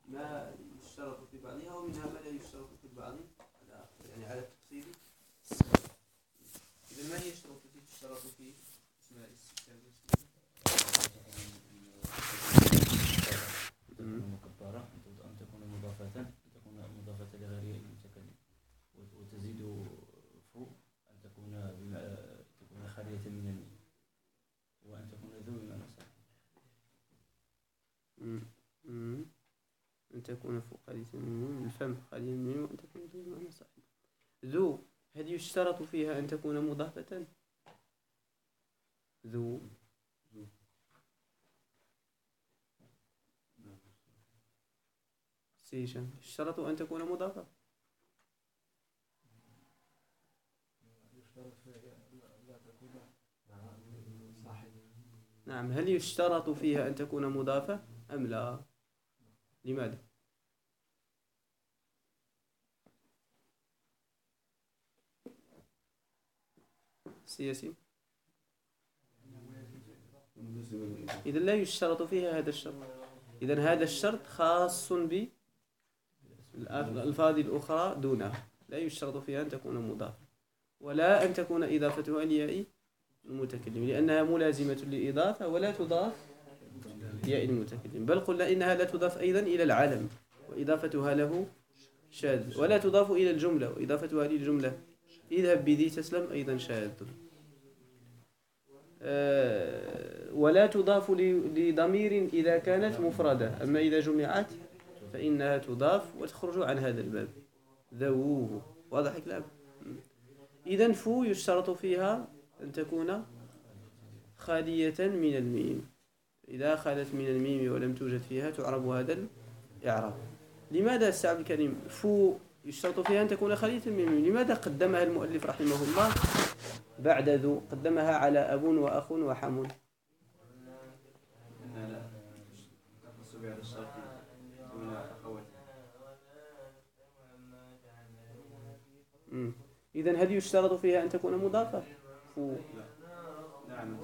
ما يشترط في بعضها ومنها ما لا يشترط في البعض يعني على التفصيل. إذا ما هي الشروط التي تشترط في أسماء الستة؟ تكون مكبرة، أن تكون مضافة، تكون مضافة لغير المتكلم، وتزيد فوق أن تكون خالية من الميم، وأن تكون ذو بمعنى صحيح. أن تكون فوق خالية من الميم، الفم خالية من الميم، وأن تكون ذو بمعنى صحيح. ذو هل يشترط فيها أن تكون مضافة؟ ذو سيشن يشترط أن تكون مضافة؟ نعم. هل يشترط فيها أن تكون مضافة أم لا؟ لماذا؟ سياسي. إذا لا يشترط فيها هذا الشرط. إذا هذا الشرط خاص بالألفاظ الأخرى دونها، لا يشترط فيها أن تكون مضافة ولا أن تكون إضافتها لياء المتكلم، لأنها ملازمة للإضافة ولا تضاف ياء المتكلم، بل قلنا إنها لا تضاف أيضا إلى العلم وإضافتها له شاذ، ولا تضاف إلى الجملة وإضافتها للجملة اذهب بذي تسلم أيضا شاذ، ولا تضاف لضمير إذا كانت مفردة، أما إذا جمعت فإنها تضاف وتخرج عن هذا الباب. ذووه واضح الكلام. إذن فو يشترط فيها أن تكون خالية من الميم، إذا خلت من الميم ولم توجد فيها تعرب هذا الإعراب. لماذا السعب الكريم فو يشترط فيها أن تكون خالية من الميم؟ لماذا قدمها المؤلف رحمه الله بعد ذو؟ قدمها على أب وأخ وحم. إذن هل يشترط فيها أن تكون مضافة؟ فو نعم.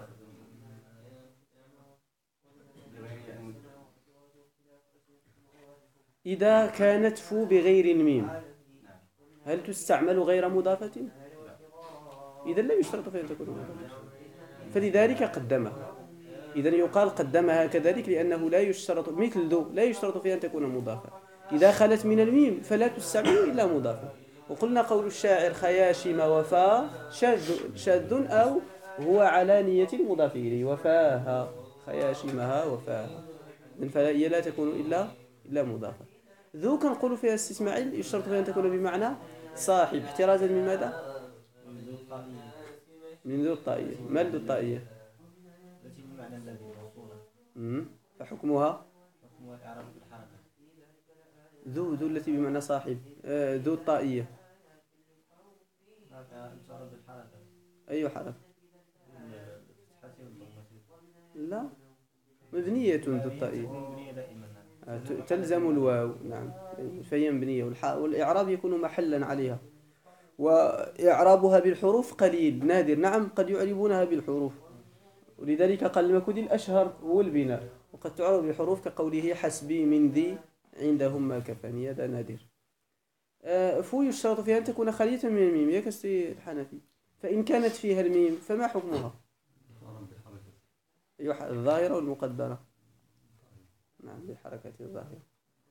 إذا كانت فو بغير الميم هل تستعمل غير مضافة؟ إذن لا يشترط فيها أن تكون مضافة، فلذلك قدمها. إذن يقال قدمها كذلك لأنه لا يشترط، مثل ذو لا يشترط فيها أن تكون مضافة، إذا خلت من الميم فلا تستعمل إلا مضافة. وقلنا قول الشاعر خياشم وفاء شاذ أو هو على نية المضاف إليه، وفاها خياشمها وفاها، فهي لا تكون إلا مضافة. ذو كنقول فيها استسماعيل يشترط فيها أن تكون بمعنى صاحب، احترازا من ماذا؟ من ذو الطائية. ما ذو الطائية؟ التي بمعنى الذي موصولة. فحكمها إعراب بالحركة. ذو التي بمعنى صاحب. ذو الطائية تعرب بالحركة. أي حرف؟ لا، مبنية ذو الطائية، تلزم الواو. نعم، فهي مبنية، والإعراب يكون محلا عليها، وإعرابها بالحروف قليل نادر. نعم، قد يعربونها بالحروف، ولذلك قال المكودي الأشهر هو البناء، وقد تعرب بالحروف كقوله حسبي من ذي عندهم ما كفاني، هذا نادر. فو يشترط فيها أن تكون خالية من الميم يا كستي الحنفي، فإن كانت فيها الميم فما حكمها؟ الظاهرة والمقدرة. نعم، بالحركة الظاهرة.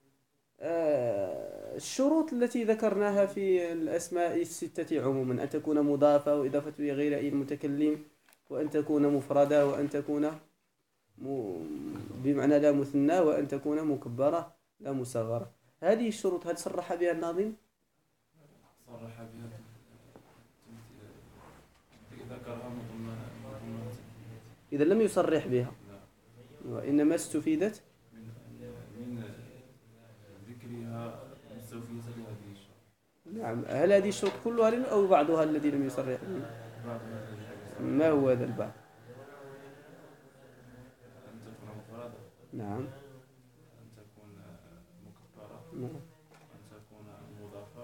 الشروط التي ذكرناها في الأسماء الستة عموما أن تكون مضافة وإضافة غير أي متكلم، وأن تكون مفردة، وأن تكون بمعنى لا مثنى، وأن تكون مكبرة لا مصغرة. هذه الشروط هل صرح بها الناظم؟ صرح بها، ذكرها مضمنة. إذا لم يصرح بها وإنما استفيدت من ذكرها مستوفية لهذه الشروط. نعم. هل هذه الشروط كلها أو بعضها الذي لم يصرح به؟ ما هو هذا البعض؟ أن تكون مفردة. نعم. أن تكون مكبرة. نعم. أن تكون مضافة.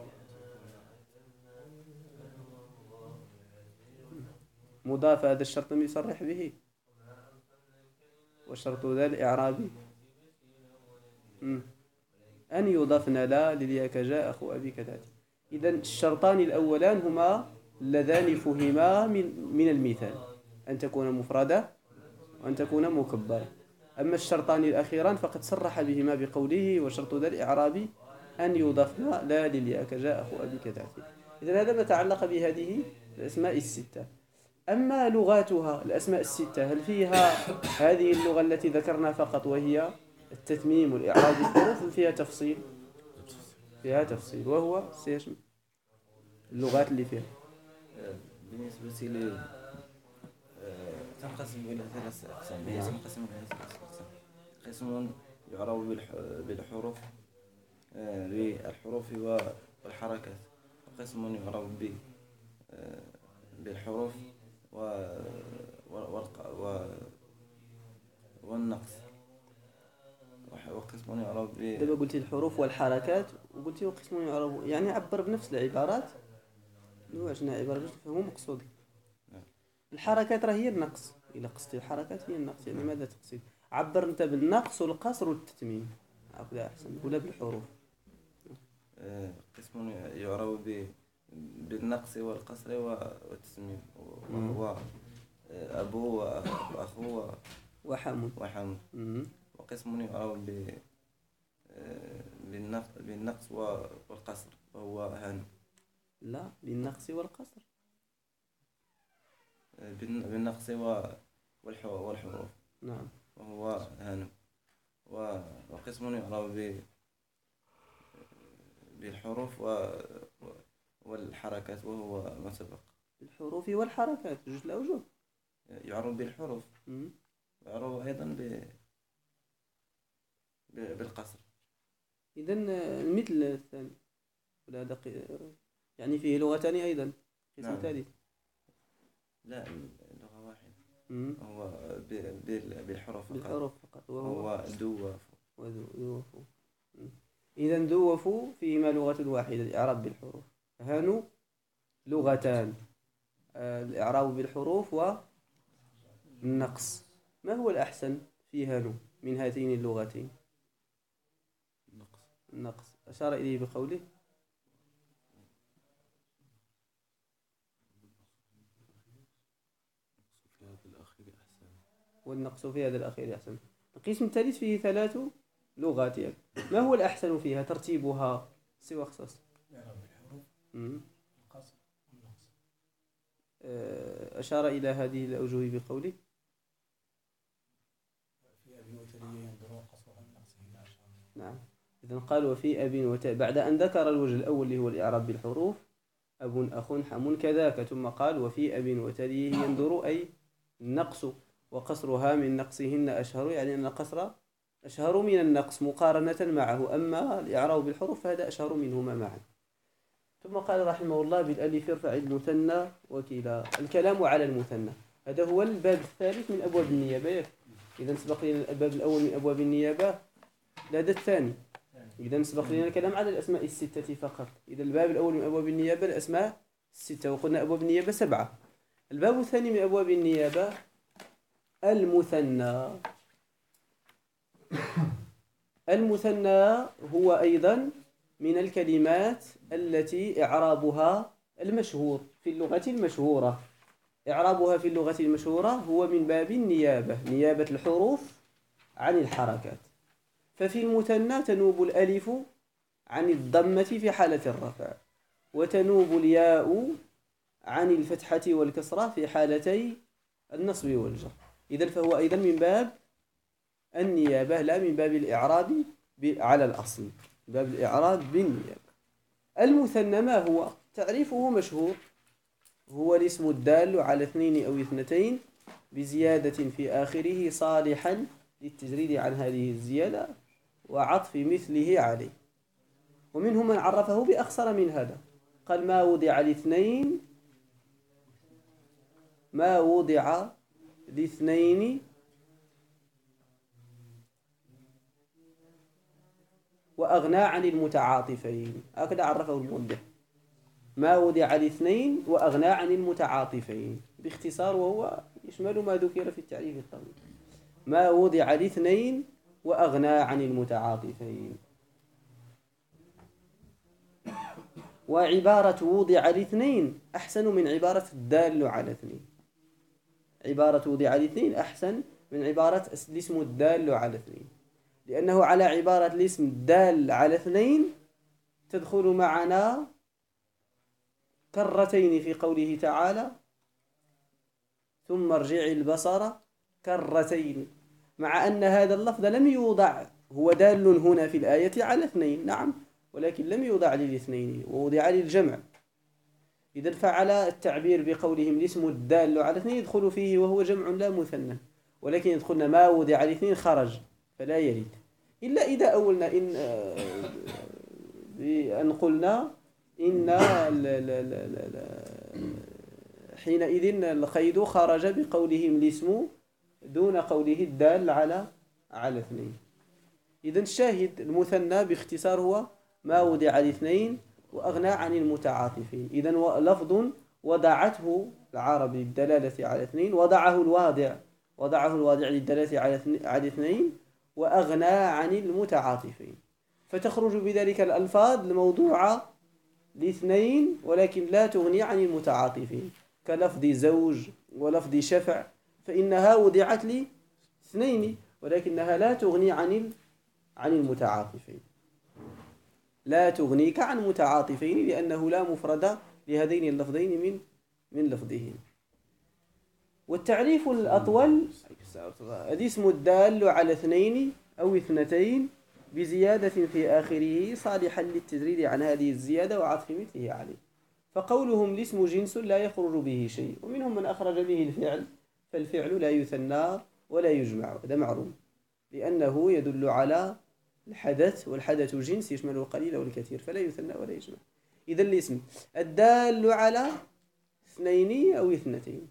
مضافة هذا الشرط لم يصرح به، وشرط ذا الإعرابي. أن يضفن لا للياء كجاء أخو أبيك تأتي. إذا الشرطان الأولان هما اللذان فهما من المثال، أن تكون مفردة وأن تكون مكبرة. أما الشرطان الأخيران فقد صرح بهما بقوله وشرط ذا الإعراب أن يضفن لا للياء كجاء أخو أبيك تأتي. إذا هذا ما تعلق بهذه الأسماء الستة. أما لغاتها الأسماء الستة هل فيها هذه اللغة التي ذكرنا فقط وهي التتميم والإعراب بالحروف، أم فيها تفصيل؟ فيها تفصيل، وهو سيشمل اللغات اللي فيها. بالنسبة لي تنقسم إلى ثلاث أقسام. قسم يعرب بالحروف والحركات، وقسم يعرب بالحروف والنقص، وقسم يعرب دابا قلتي الحروف والحركات وقلتي وقسم يعرب، يعني عبر بنفس العبارات. نوعنا عبارة باش نفهموا مقصودي. الحركات راه هي النقص، إلا قصدتي الحركات هي النقص، يعني ماذا تقصد؟ عبر أنت بالنقص والقصر والتتميم، هكذا أحسن، ولا بالحروف. قسم يعرب بالنقص والقصر والتتميم، وهو أبو وأخو وحمد. وقسم يعرب بالنقص والقصر، وهو هانو. لا، بالنقص والقصر. بالنقص والحروف. نعم. وهو هانو. وقسم يعرب بالحروف والحركات، وهو ما سبق. بالحروف والحركات جوج الأوجه. يعرب بالحروف، ويعرب أيضا بالقصر. إذن مثل الثاني ولا يعني فيه لغتان أيضا، قسم ثالث. لا، لغة واحدة. هو بالحروف فقط. وهو دوفو. إذن دوفو فيهما لغة واحدة، الإعراب بالحروف. هانو لغتان، الإعراب بالحروف والنقص. ما هو الأحسن في هانو من هاتين اللغتين؟ النقص. أشار إليه بقوله والنقص في هذا الأخير أحسن. القسم الثالث فيه 3 لغات، يعني ما هو الأحسن فيها ترتيبها سوى اختصاص؟ أشار إلى هذه الأوجه بقوله نعم. إذن قال وفي أب وتاء، بعد أن ذكر الوجه الأول اللي هو الإعراب بالحروف، أب أخ حم كذاك، ثم قال وفي أب وتاليه ينظر، أي النقص، وقصرها من نقصهن أشهر، يعني أن القصر أشهر من النقص مقارنة معه، أما الإعراب بالحروف فهذا أشهر منهما معا. ثم قال رحمه الله بالألف ارفع المثنى وكلا. الكلام على المثنى، هذا هو الباب الثالث من أبواب النيابة. إذا سبق لنا الباب الأول من أبواب النيابة، هذا الثاني. إذا سبق لنا الكلام على الأسماء الستة فقط. إذا الباب الأول من أبواب النيابة الأسماء الستة، وقلنا أبواب النيابة 7. الباب الثاني من أبواب النيابة المثنى. المثنى هو أيضا من الكلمات التي إعرابها المشهور في اللغة المشهورة. إعرابها في اللغة المشهورة هو من باب النيابة، نيابة الحروف عن الحركات. ففي المثنى تنوب الألف عن الضمة في حالة الرفع، وتنوب الياء عن الفتحة والكسرة في حالتي النصب والجر. إذن فهو أيضا من باب النيابة، لا من باب الإعراب على الأصل، باب الإعراب بالنيابة. المثنى ما هو؟ تعريفه مشهور، هو الاسم الدال على 2 أو 2 بزيادة في آخره صالحا للتجريد عن هذه الزيادة وعطف مثله عليه. ومنهم من عرفه بأخصر من هذا، قال ما وضع لاثنين وأغنى عن المتعاطفين، هكذا عرفه الموضح. ما وضع لاثنين وأغنى عن المتعاطفين باختصار، وهو يشمل ما ذكر في التعريف الطويل. ما وضع لاثنين وأغنى عن المتعاطفين. وعبارة وضع لاثنين أحسن من عبارة الدال على اثنين. عبارة وضع لاثنين أحسن من عبارة الاسم الدال على اثنين، لأنه على عبارة الاسم الدال على اثنين تدخل معنا كرتين في قوله تعالى ثم ارجع البصر كرتين، مع أن هذا اللفظ لم يوضع، هو دال هنا في الآية على اثنين نعم، ولكن لم يوضع للاثنين ووضع للجمع. إذا فعلى التعبير بقولهم الاسم الدال على اثنين يدخل فيه وهو جمع لا مثنى، ولكن يدخلنا ما وضع لاثنين خرج فلا يرد، إلا إذا أولنا بأن قلنا إن حينئذ القيد خرج بقولهم الاسم دون قوله الدال على اثنين. إذا الشاهد المثنى باختصار هو ما وضع لاثنين وأغنى عن المتعاطفين. إذا لفظ وضعته العرب للدلالة على اثنين، وضعه الواضع للدلالة على اثنين، وأغنى عن المتعاطفين، فتخرج بذلك الألفاظ الموضوعة لاثنين ولكن لا تغني عن المتعاطفين، كلفظ زوج ولفظ شفع، فإنها وضعت لاثنين ولكنها لا تغني عن المتعاطفين، لا تغنيك عن متعاطفين، لأنه لا مفرد لهذين اللفظين من لفظهين. والتعريف الأطول الاسم الدال على اثنين أو اثنتين بزيادة في آخره صالحا للتجريد عن هذه الزيادة وعطف مثله عليه. فقولهم الاسم جنس لا يخرج به شيء، ومنهم من أخرج به الفعل، فالفعل لا يثنى ولا يجمع، هذا معروف، لأنه يدل على الحدث، والحدث جنس يشمل القليل والكثير فلا يثنى ولا يجمع. إذا الاسم الدال على اثنين أو اثنتين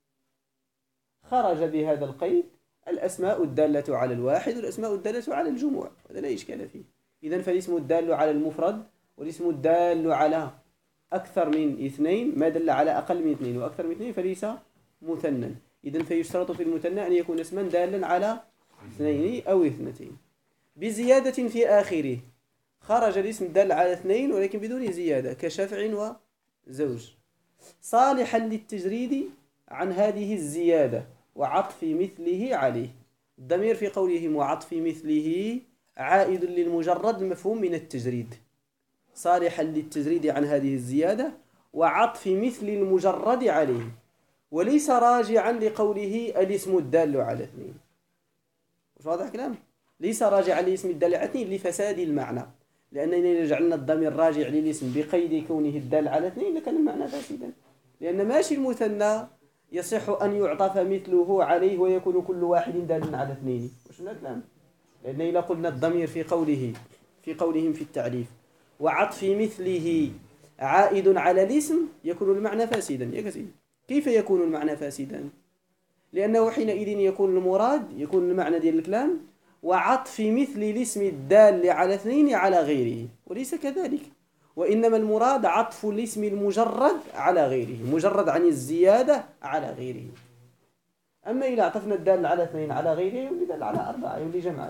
خرج بهذا القيد الأسماء الدالة على الواحد والأسماء الدالة على الجموع، هذا لا إشكال فيه. إذن فالاسم الدال على المفرد والاسم الدال على أكثر من اثنين، ما دل على أقل من اثنين وأكثر من اثنين فليس مثنى. إذن فيشترط في المثنى أن يكون اسما دالا على اثنين أو اثنتين بزيادة في آخره. خرج الاسم الدال على اثنين ولكن بدون زيادة، كشفع وزوج، صالحا للتجريد عن هذه الزيادة وعطف مثله عليه. الضمير في قولهم وعطف مثله عائد للمجرد المفهوم من التجريد، صالحا للتجريد عن هذه الزيادة وعطف مثل المجرد عليه، وليس راجعا لقوله الاسم الدال على اثنين. مش واضح كلام؟ ليس راجعا لاسم الدال على اثنين لفساد المعنى، لأننا جعلنا الضمير راجع للاسم بقيد كونه الدال على اثنين لكان المعنى فاسدا، لأن ماشي المثنى يصح أن يعطف مثله عليه ويكون كل واحد دالا على اثنين. وش الكلام؟ لأن إذا قلنا الضمير في قولهم في التعريف وعطف مثله عائد على الاسم يكون المعنى فاسدا. يا كثير كيف يكون المعنى فاسدا؟ لأنه حينئذ يكون المعنى ديال الكلام وعطف مثل الاسم الدال على اثنين على غيره، وليس كذلك، وإنما المراد عطف الاسم المجرد على غيره، مجرد عن الزيادة على غيره. أما إذا عطفنا الدال على اثنين على غيره يولي دال على أربعة، يولي جمع،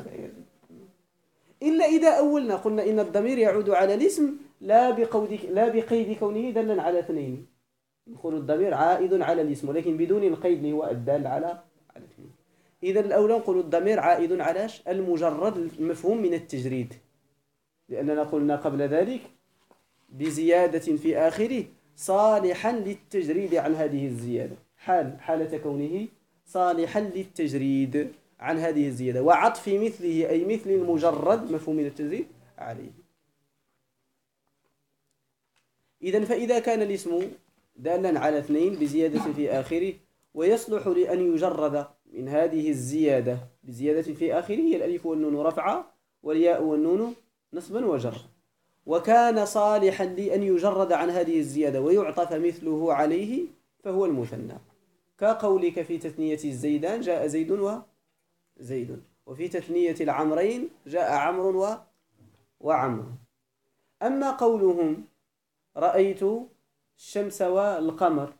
إلا إذا أولنا قلنا إن الضمير يعود على الاسم لا بقيد كونه دالا على اثنين، نقول الضمير عائد على الاسم ولكن بدون القيد اللي هو الدال على اثنين. إذا الأولى نقول الضمير عائد على المجرد المفهوم من التجريد، لأننا قلنا قبل ذلك بزيادة في آخره صالحا للتجريد عن هذه الزيادة، حالة كونه صالحا للتجريد عن هذه الزيادة وعطف مثله أي مثل المجرد مفهوم من التجريد عليه. إذن فإذا كان الاسم دالا على اثنين بزيادة في آخره ويصلح لأن يجرد من هذه الزيادة بزيادة في آخره هي الألف والنون رفعا والياء والنون نصبا وجر، وكان صالحا لأن يجرد عن هذه الزيادة ويعطف مثله عليه فهو المثنى، كقولك في تثنية الزيدان جاء زيد وزيد، وفي تثنية العمرين جاء عمرو وعمرو. أما قولهم رأيت الشمس والقمر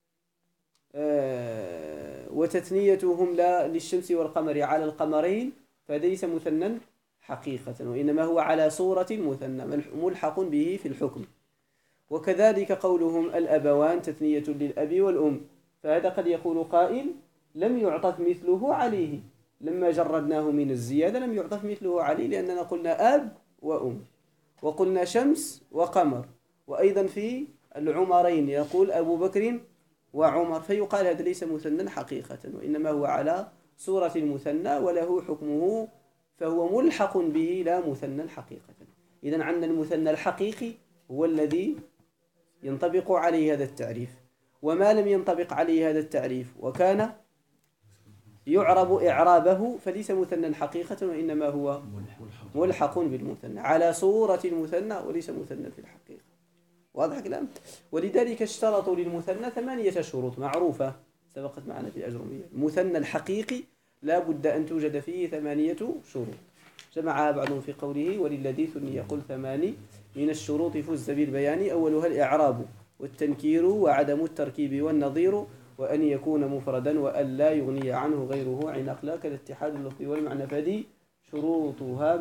وتثنيتهم للشمس والقمر على القمرين فليس مثنى حقيقة، وإنما هو على صورة المثنى ملحق به في الحكم. وكذلك قولهم الأبوان تثنية للأب والأم، فهذا قد يقول قائل لم يعطف مثله عليه، لما جردناه من الزيادة لم يعطف مثله عليه، لأننا قلنا أب وأم، وقلنا شمس وقمر، وأيضا في العمرين يقول أبو بكر وعمر، فيقال هذا ليس مثنى حقيقة، وإنما هو على صورة المثنى وله حكمه، فهو ملحق به لا مثنى حقيقة. إذن عندنا المثنى الحقيقي هو الذي ينطبق عليه هذا التعريف، وما لم ينطبق عليه هذا التعريف وكان يعرب إعرابه فليس مثنى حقيقة، وإنما هو ملحق بالمثنى على صورة المثنى وليس مثنى في الحقيقة. واضح كلام؟ ولذلك اشترطوا للمثنى 8 شروط معروفة سبقت معنا في الأجرمية. المثنى الحقيقي لا بد أن توجد فيه 8 شروط، جمعها بعضهم في قوله وللذي ثني يقول 8 من الشروط فز بالبيان، أولها الإعراب والتنكير وعدم التركيب والنظير، وأن يكون مفردا وأن لا يغني عنه غيره عن أخلاق الاتحاد اللفظي والمعنى، فهذه شروطها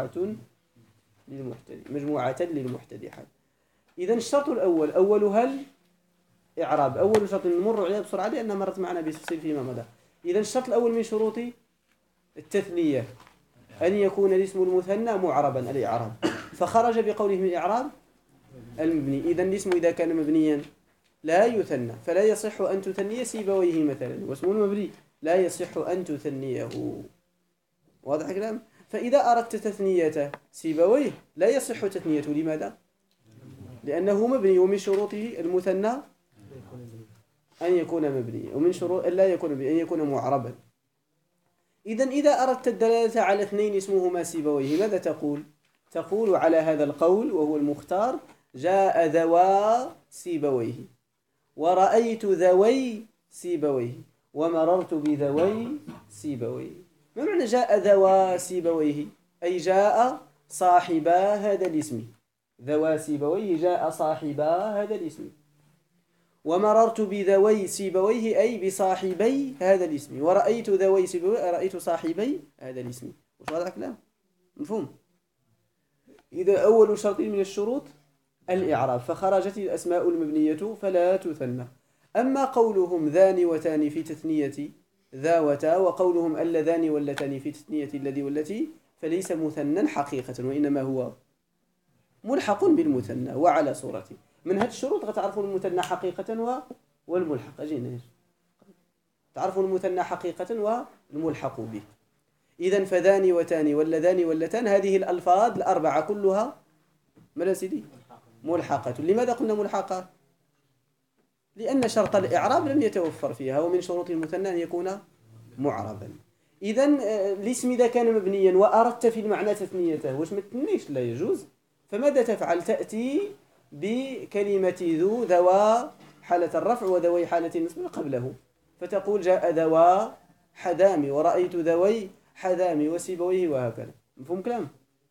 مجموعة للمحتدحات. إذا الشرط الأول أولها الإعراب، أول شرط نمر عليها بسرعة لأنها مرت معنا بتفصيل فيما مضى. إذا الشرط الأول من شروط التثنية أن يكون الاسم المثنى معربا الإعراب، فخرج بقوله من الإعراب المبني. إذا الاسم إذا كان مبنيا لا يثنى، فلا يصح أن تثني سيبويه مثلا، واسم المبني لا يصح أن تثنيه. واضح الكلام؟ فإذا أردت تثنية سيبويه لا يصح تثنيته، لماذا؟ لأنه مبني، ومن شروطه المثنى أن يكون مبني، ومن شروط أن لا يكون أن يكون معربا. إذا أردت الدلالة على اثنين اسمهما سيبويه ماذا تقول؟ تقول على هذا القول وهو المختار جاء ذوا سيبويه، ورأيت ذوي سيبويه، ومررت بذوي سيبويه. ما معنى جاء ذوا سيبويه؟ أي جاء صاحبا هذا الاسم، ذوا سيبويه جاء صاحبا هذا الاسم، ومررت بذوي سيبويه أي بصاحبي هذا الاسم، ورأيت ذوي سيبويه رأيت صاحبي هذا الاسم. وش هذا الكلام؟ مفهوم؟ إذا أول شرط من الشروط الإعراب، فخرجت الأسماء المبنية فلا تثنى. أما قولهم ذان وتان في تثنية ذا وتا، وقولهم اللذان واللتان في تثنية الذي والتي، فليس مثنى حقيقة، وإنما هو ملحق بالمثنى وعلى صورته. من هذه الشروط غتعرفون المثنى حقيقة والملحق. أجينا تعرفون المثنى حقيقة والملحق به. إذن فذان وتان واللذان واللتان هذه الألفاظ الأربعة كلها ماذا سيدي؟ ملحقة. لماذا قلنا ملحقة؟ لأن شرط الإعراب لم يتوفر فيها، ومن شروط المثنى أن يكون معربا. إذن الاسم إذا كان مبنيا وأردت في المعنى تثنيته واش ما تثنيش لا يجوز، فماذا تفعل؟ تأتي بكلمة ذو ذوا حالة الرفع وذوي حالة النصب قبله، فتقول جاء ذوا حذامي، ورأيت ذوي حذامي وسيبويه، وهكذا. مفهوم كلام؟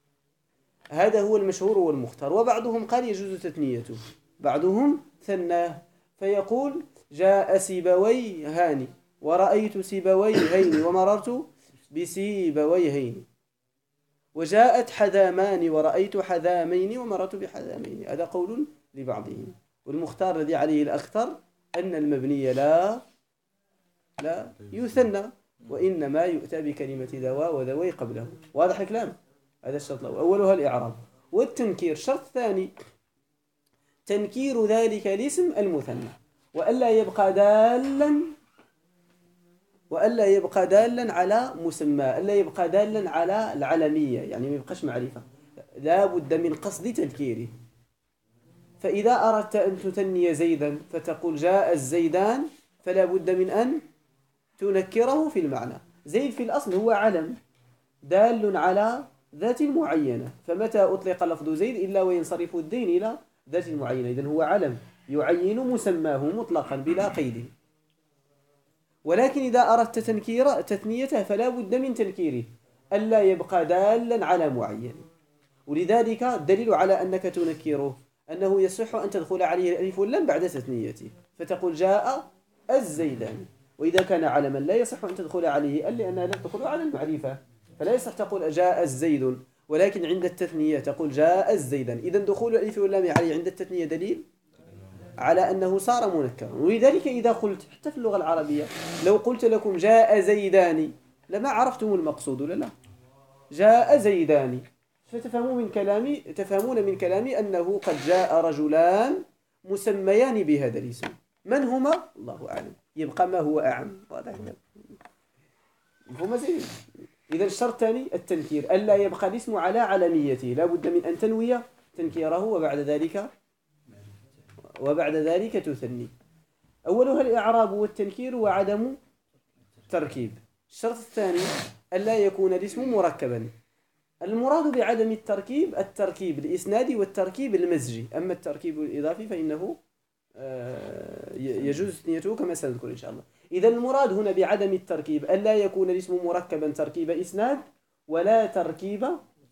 هذا هو المشهور والمختار. وبعضهم قال يجوز تثنيته، بعضهم ثناه فيقول جاء سيبوي هاني، ورأيت سيبوي هين، ومررت بسيبوي هين، وجاءت حذامان ورأيت حذامين ومررت بحذامين. هذا قول لبعضهم، والمختار الذي عليه الأكثر أن المبني لا يثنى، وإنما يؤتى بكلمة ذوا وذوي قبله. واضح الكلام؟ هذا الشرط الأول أولها الإعراب. والتنكير شرط ثاني، تنكير ذلك الاسم المثنى، وألا يبقى دالا على مسمى، ألا يبقى دالا على العلمية، يعني ما يبقاش معرفة، لا بد من قصد تنكيره. فإذا أردت أن تثني زيدا فتقول جاء الزيدان، فلا بد من أن تنكره في المعنى. زيد في الأصل هو علم دال على ذات معينة، فمتى أطلق لفظ زيد إلا وينصرف الدين إلى ذات معينة، إذن هو علم يعين مسماه مطلقا بلا قيد. ولكن إذا أردت تثنيته فلا بد من تنكيره، ألا يبقى دالا على معين. ولذلك الدليل على أنك تنكره أنه يصح أن تدخل عليه الألف واللام بعد تثنيته، فتقول جاء الزيدان. وإذا كان علما لا يصح أن تدخل عليه لأنها لا تدخل على المعرفة، فلا يصح تقول جاء الزيد. ولكن عند التثنية تقول جاء الزيدان. إذا دخول الألف واللام عليه عند التثنية دليل على أنه صار منكرا. ولذلك إذا قلت حتى في اللغة العربية لو قلت لكم جاء زيدان لما عرفتم المقصود ولا لا؟ جاء زيدان، تفهمون من كلامي أنه قد جاء رجلان مسميان بهذا الاسم. من هما؟ الله أعلم، يبقى ما هو أعم. واضح مفهوم زين؟ إذا الشرط الثاني التنكير، ألا يبقى الاسم على علميته، لا بد من أن تنوي تنكيره وبعد ذلك تثني. أولها الإعراب والتنكير وعدم التركيب. الشرط الثاني ألا يكون الاسم مركبا. المراد بعدم التركيب الإسنادي والتركيب المزجي. أما التركيب الإضافي فإنه يجوز تثنيته كما سنذكر إن شاء الله. إذا المراد هنا بعدم التركيب ألا يكون الاسم مركبا تركيب إسناد ولا تركيب.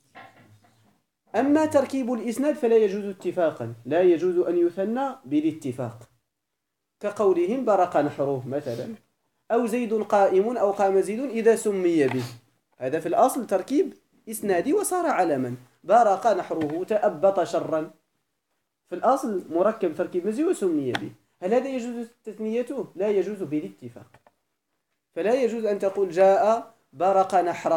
أما تركيب الإسناد فلا يجوز اتفاقا، لا يجوز أن يثنى بالاتفاق، كقولهم برق نحره مثلا، أو زيد قائم أو قام زيد إذا سمي به. هذا في الأصل تركيب إسنادي وصار علما. برق نحره تأبط شرا، في الأصل مركب تركيب مزي وسمي به. هل هذا يجوز تثنيته؟ لا يجوز بالاتفاق. فلا يجوز أن تقول جاء برق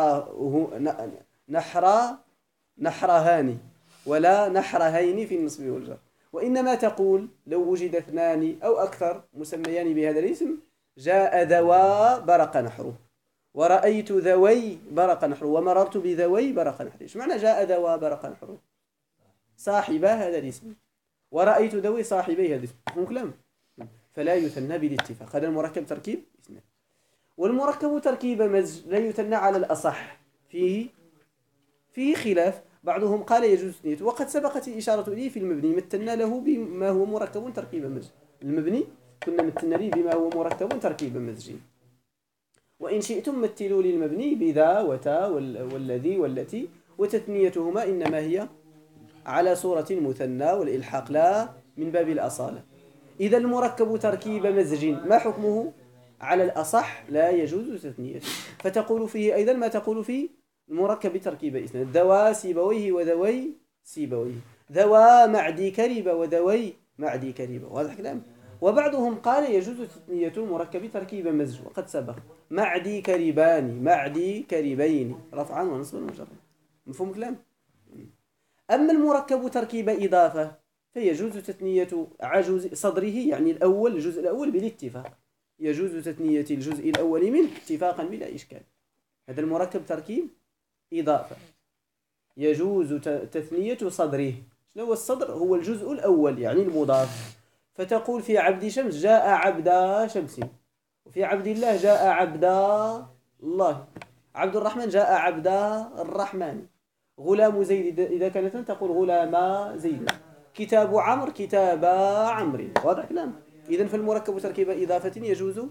نحرهان ولا نحرهين في النصب والجر، وإنما تقول لو وجد اثنان أو أكثر مسميان بهذا الاسم جاء ذوا برق نحره، ورأيت ذوي برق نحره، ومررت بذوي برق نحره. ايش معنى جاء ذوا برق نحره؟ صاحبا هذا الاسم، ورأيت ذوي صاحبي هذا الاسم. هم كلام. فلا يثنى بالاتفاق. هذا المركب تركيب اسناد. والمركب تركيب مزج لا يثنى على الأصح، فيه خلاف. بعضهم قال يجوز تثنيته، وقد سبقت الإشارة إليه في المبني، مثلنا له بما هو مركب تركيب مزج. المبني كنا مثلنا ليه بما هو مركب تركيب مزج. وإن شئتم مثلوا للمبني بذا وتا والذي والتي، وتثنيتهما إنما هي على صورة المثنى والإلحاق لا من باب الأصالة. إذا المركب تركيب مزج ما حكمه؟ على الأصح لا يجوز تثنيته. فتقول فيه أيضا ما تقول في المركب تركيب إسناد: ذوا سيبويه وذوي سيبويه، ذوا معدي كرب وذوي معدي كرب. وهذا الكلام. وبعضهم قال يجوز تثنية المركب تركيب مزج، وقد سبق: معدي كربان، معدي كربين، رفعا ونصبا وجرا. مفهوم الكلام؟ أما المركب تركيب إضافة فيجوز تثنية عجوز صدره، يعني الأول الجزء الأول بالاتفاق، يجوز تثنية الجزء الأول منه اتفاقا بلا إشكال. هذا المركب تركيب إضافة. يجوز تثنية صدره. شنو هو الصدر؟ هو الجزء الأول يعني المضاف. فتقول في عبد شمس جاء عبد شمس، وفي عبد الله جاء عبد الله، عبد الرحمن جاء عبد الرحمن، غلام زيد إذا كانت تقول غلام زيد، كتاب عمرو كتاب عمرو. واضح كلام؟ إذن فالمركب تركيب إضافة يجوز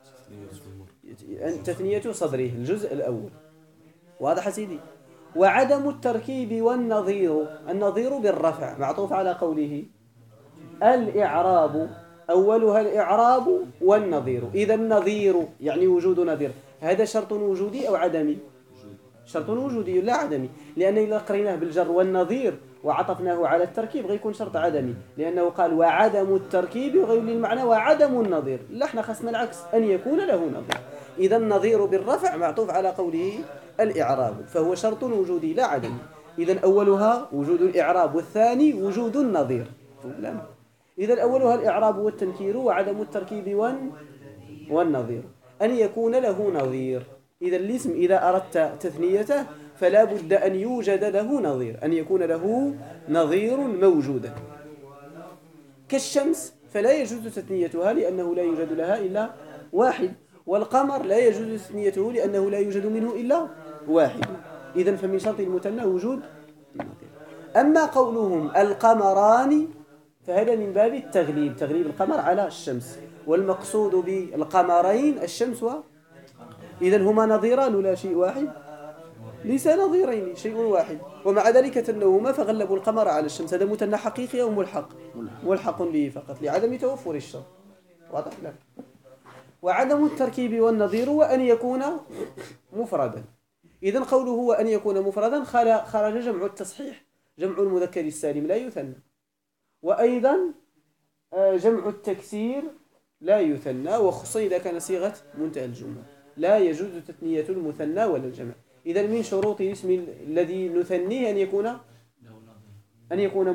تثنية صدره الجزء الأول. واضح سيدي؟ وعدم التركيب والنظير، النظير بالرفع معطوف على قوله الإعراب، أولها الإعراب والنظير. إذا النظير يعني وجود نظير، هذا شرط وجودي أو عدمي؟ شرط وجودي لا عدمي، لأن إذا قريناه بالجر والنظير وعطفناه على التركيب غيكون شرط عدمي، لأنه قال وعدم التركيب غير للمعنى وعدم النظير. لا، احنا خصنا العكس، أن يكون له نظير. إذا النظير بالرفع معطوف على قوله الإعراب، فهو شرط وجودي لا عدمي. إذا أولها وجود الإعراب، والثاني وجود النظير. إذا أولها الإعراب والتنكير وعدم التركيب والنظير، أن يكون له نظير. إذا الاسم إذا أردت تثنيته فلا بد أن يوجد له نظير، أن يكون له نظير موجودا. كالشمس فلا يجوز تثنيتها لأنه لا يوجد لها إلا واحد، والقمر لا يجوز تثنيته لأنه لا يوجد منه إلا واحد. إذن فمن شرط المثنى وجود النظير. أما قولهم القمران فهذا من باب التغليب، تغليب القمر على الشمس، والمقصود بالقمرين الشمس إذن هما نظيران ولا شيء واحد؟ ليس نظيرين، شيء واحد، ومع ذلك تنوهما فغلبوا القمر على الشمس. هذا مثنى حقيقي أو ملحق؟ ملحق به فقط لعدم توفر الشرط. واضح لك؟ وعدم التركيب والنظير وأن يكون مفردا. إذن قوله هو أن يكون مفردا خرج جمع التصحيح، جمع المذكر السالم لا يثنى، وأيضا جمع التكسير لا يثنى، وخصوصا إذا كان صيغة منتهى الجملة لا يجوز تثنية المثنى ولا الجمع. إذن من شروط الاسم الذي نثنيه أن يكون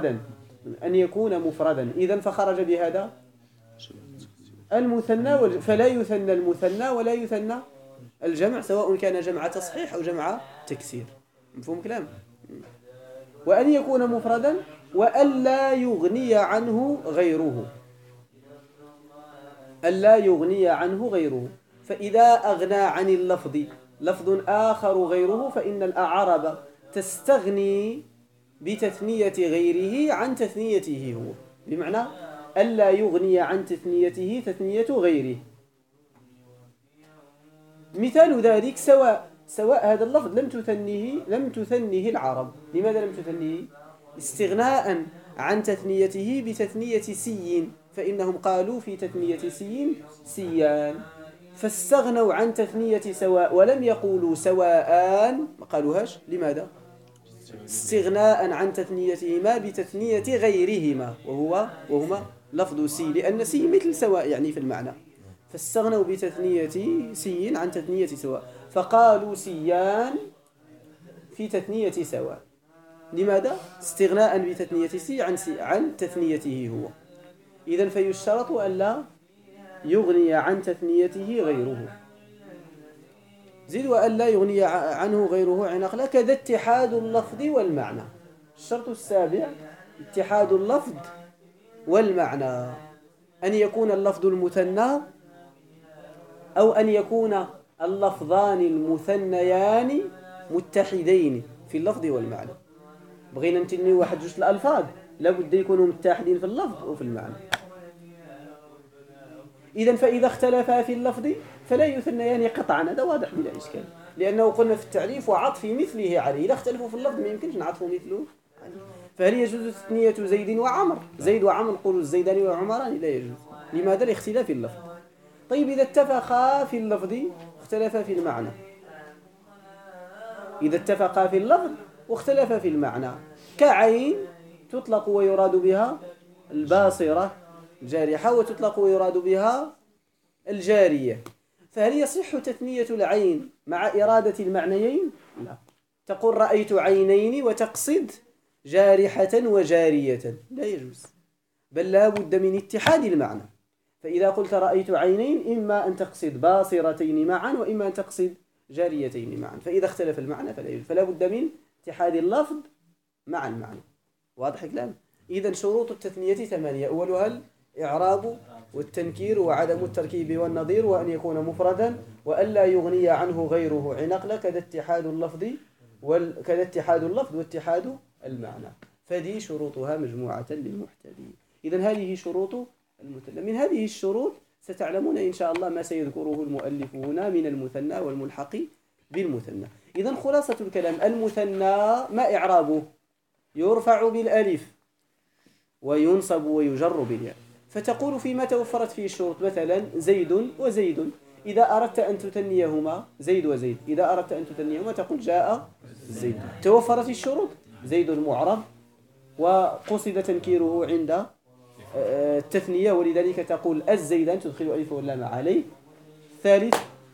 مفردا، إذن فخرج بهذا المثنى فلا يثنى المثنى ولا يثنى الجمع، سواء كان جمع تصحيح أو جمع تكسير. مفهوم كلام؟ وأن يكون مفردا وألا يغني عنه غيره، ألا يغني عنه غيره. فإذا أغنى عن اللفظ لفظ آخر غيره فإن الأعراب تستغني بتثنية غيره عن تثنيته هو، بمعنى ألا يغني عن تثنيته تثنية غيره. مثال ذلك سواء هذا اللفظ لم تثنيه العرب. لماذا لم تثنيه؟ استغناء عن تثنيته بتثنية سي، فإنهم قالوا في تثنية سي سيان، فاستغنوا عن تثنية سواء ولم يقولوا سواء، ما قالوهاش. لماذا؟ استغناء عن تثنيتهما بتثنية غيرهما وهما لفظ سي، لأن سي مثل سواء يعني في المعنى، فاستغنوا بتثنية سي عن تثنية سواء، فقالوا سيان في تثنية سواء. لماذا؟ استغناء بتثنية سي عن تثنيته هو. إذن فيشترط ألا يغني عن تثنيته غيره. زد وألا يغني عنه غيره عن أقل، كذا اتحاد اللفظ والمعنى. الشرط السابع اتحاد اللفظ والمعنى، أن يكون اللفظ المثنى أو أن يكون اللفظان المثنيان متحدين في اللفظ والمعنى. بغينا نتني واحد جوج الألفاظ لابد يكونوا متحدين في اللفظ وفي المعنى. إذن فإذا اختلفا في اللفظ فلا يثنيان قطعا، هذا واضح بلا إشكال، لأنه قلنا في التعريف وعطف مثله عليه. إذا اختلفوا في اللفظ ما يمكنش نعطفوا مثله عليه. فهل يجوز تثنية زيد وعمر؟ زيد وعمر نقولوا الزيدان وعمران؟ لا يجوز. لماذا؟ لاختلاف اللفظ. طيب إذا اتفقا في اللفظ اختلفا في المعنى، إذا اتفقا في اللفظ واختلفا في المعنى، كعين تطلق ويراد بها الباصرة الجارحة، وتطلق ويراد بها الجارية، فهل يصح تثنية العين مع إرادة المعنيين؟ لا. تقول رأيت عينين وتقصد جارحة وجارية، لا يجوز، بل لا بد من اتحاد المعنى. فإذا قلت رأيت عينين إما أن تقصد باصرتين معا وإما أن تقصد جاريتين معا، فإذا اختلف المعنى فلا يجوز، فلا بد من اتحاد اللفظ مع المعنى. واضح الكلام؟ إذن شروط التثنية 8، أولها الإعراب والتنكير وعدم التركيب والنظير، وأن يكون مفردا، وألا يغني عنه غيره عنقل، كذا اتحاد اللفظ واتحاد المعنى. فدي شروطها مجموعة للمحتدين. إذن هذه شروط المثنى. من هذه الشروط ستعلمون إن شاء الله ما سيذكره المؤلف هنا من المثنى والملحق بالمثنى. إذن خلاصة الكلام، المثنى ما إعرابه؟ يرفع بالألف وينصب ويجر بالياء. فتقول فيما توفرت فيه الشروط، مثلا زيد وزيد، إذا أردت أن تثنيهما زيد وزيد، إذا أردت أن تثنيهما تقول جاء زيد. توفرت الشروط، زيد معرب وقصد تنكيره عند التثنية، ولذلك تقول الزيدان تدخل ألف واللام عليه. ثالث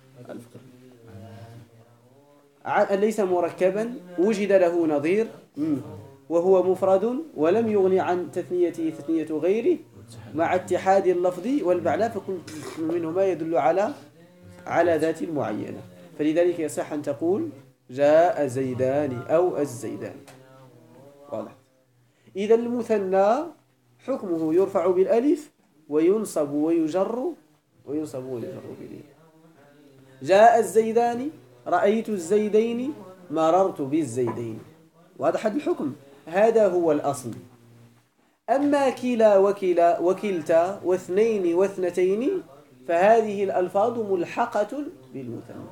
ليس مركبا وجد له نظير وهو مفرد ولم يغني عن تثنيته تثنية غيره مع اتحاد اللفظ والمعنى، فكل منهما يدل على ذات معينة، فلذلك يصح أن تقول جاء زيدان أو الزيدان. واضح؟ إذا المثنى حكمه يرفع بالألف وينصب ويجر بالياء. جاء الزيدان، رأيت الزيدين، مررت بالزيدين. واضح الحكم؟ هذا هو الأصل. أما كلا وكلا وكلتا واثنين واثنتين فهذه الألفاظ ملحقة بالمثنى.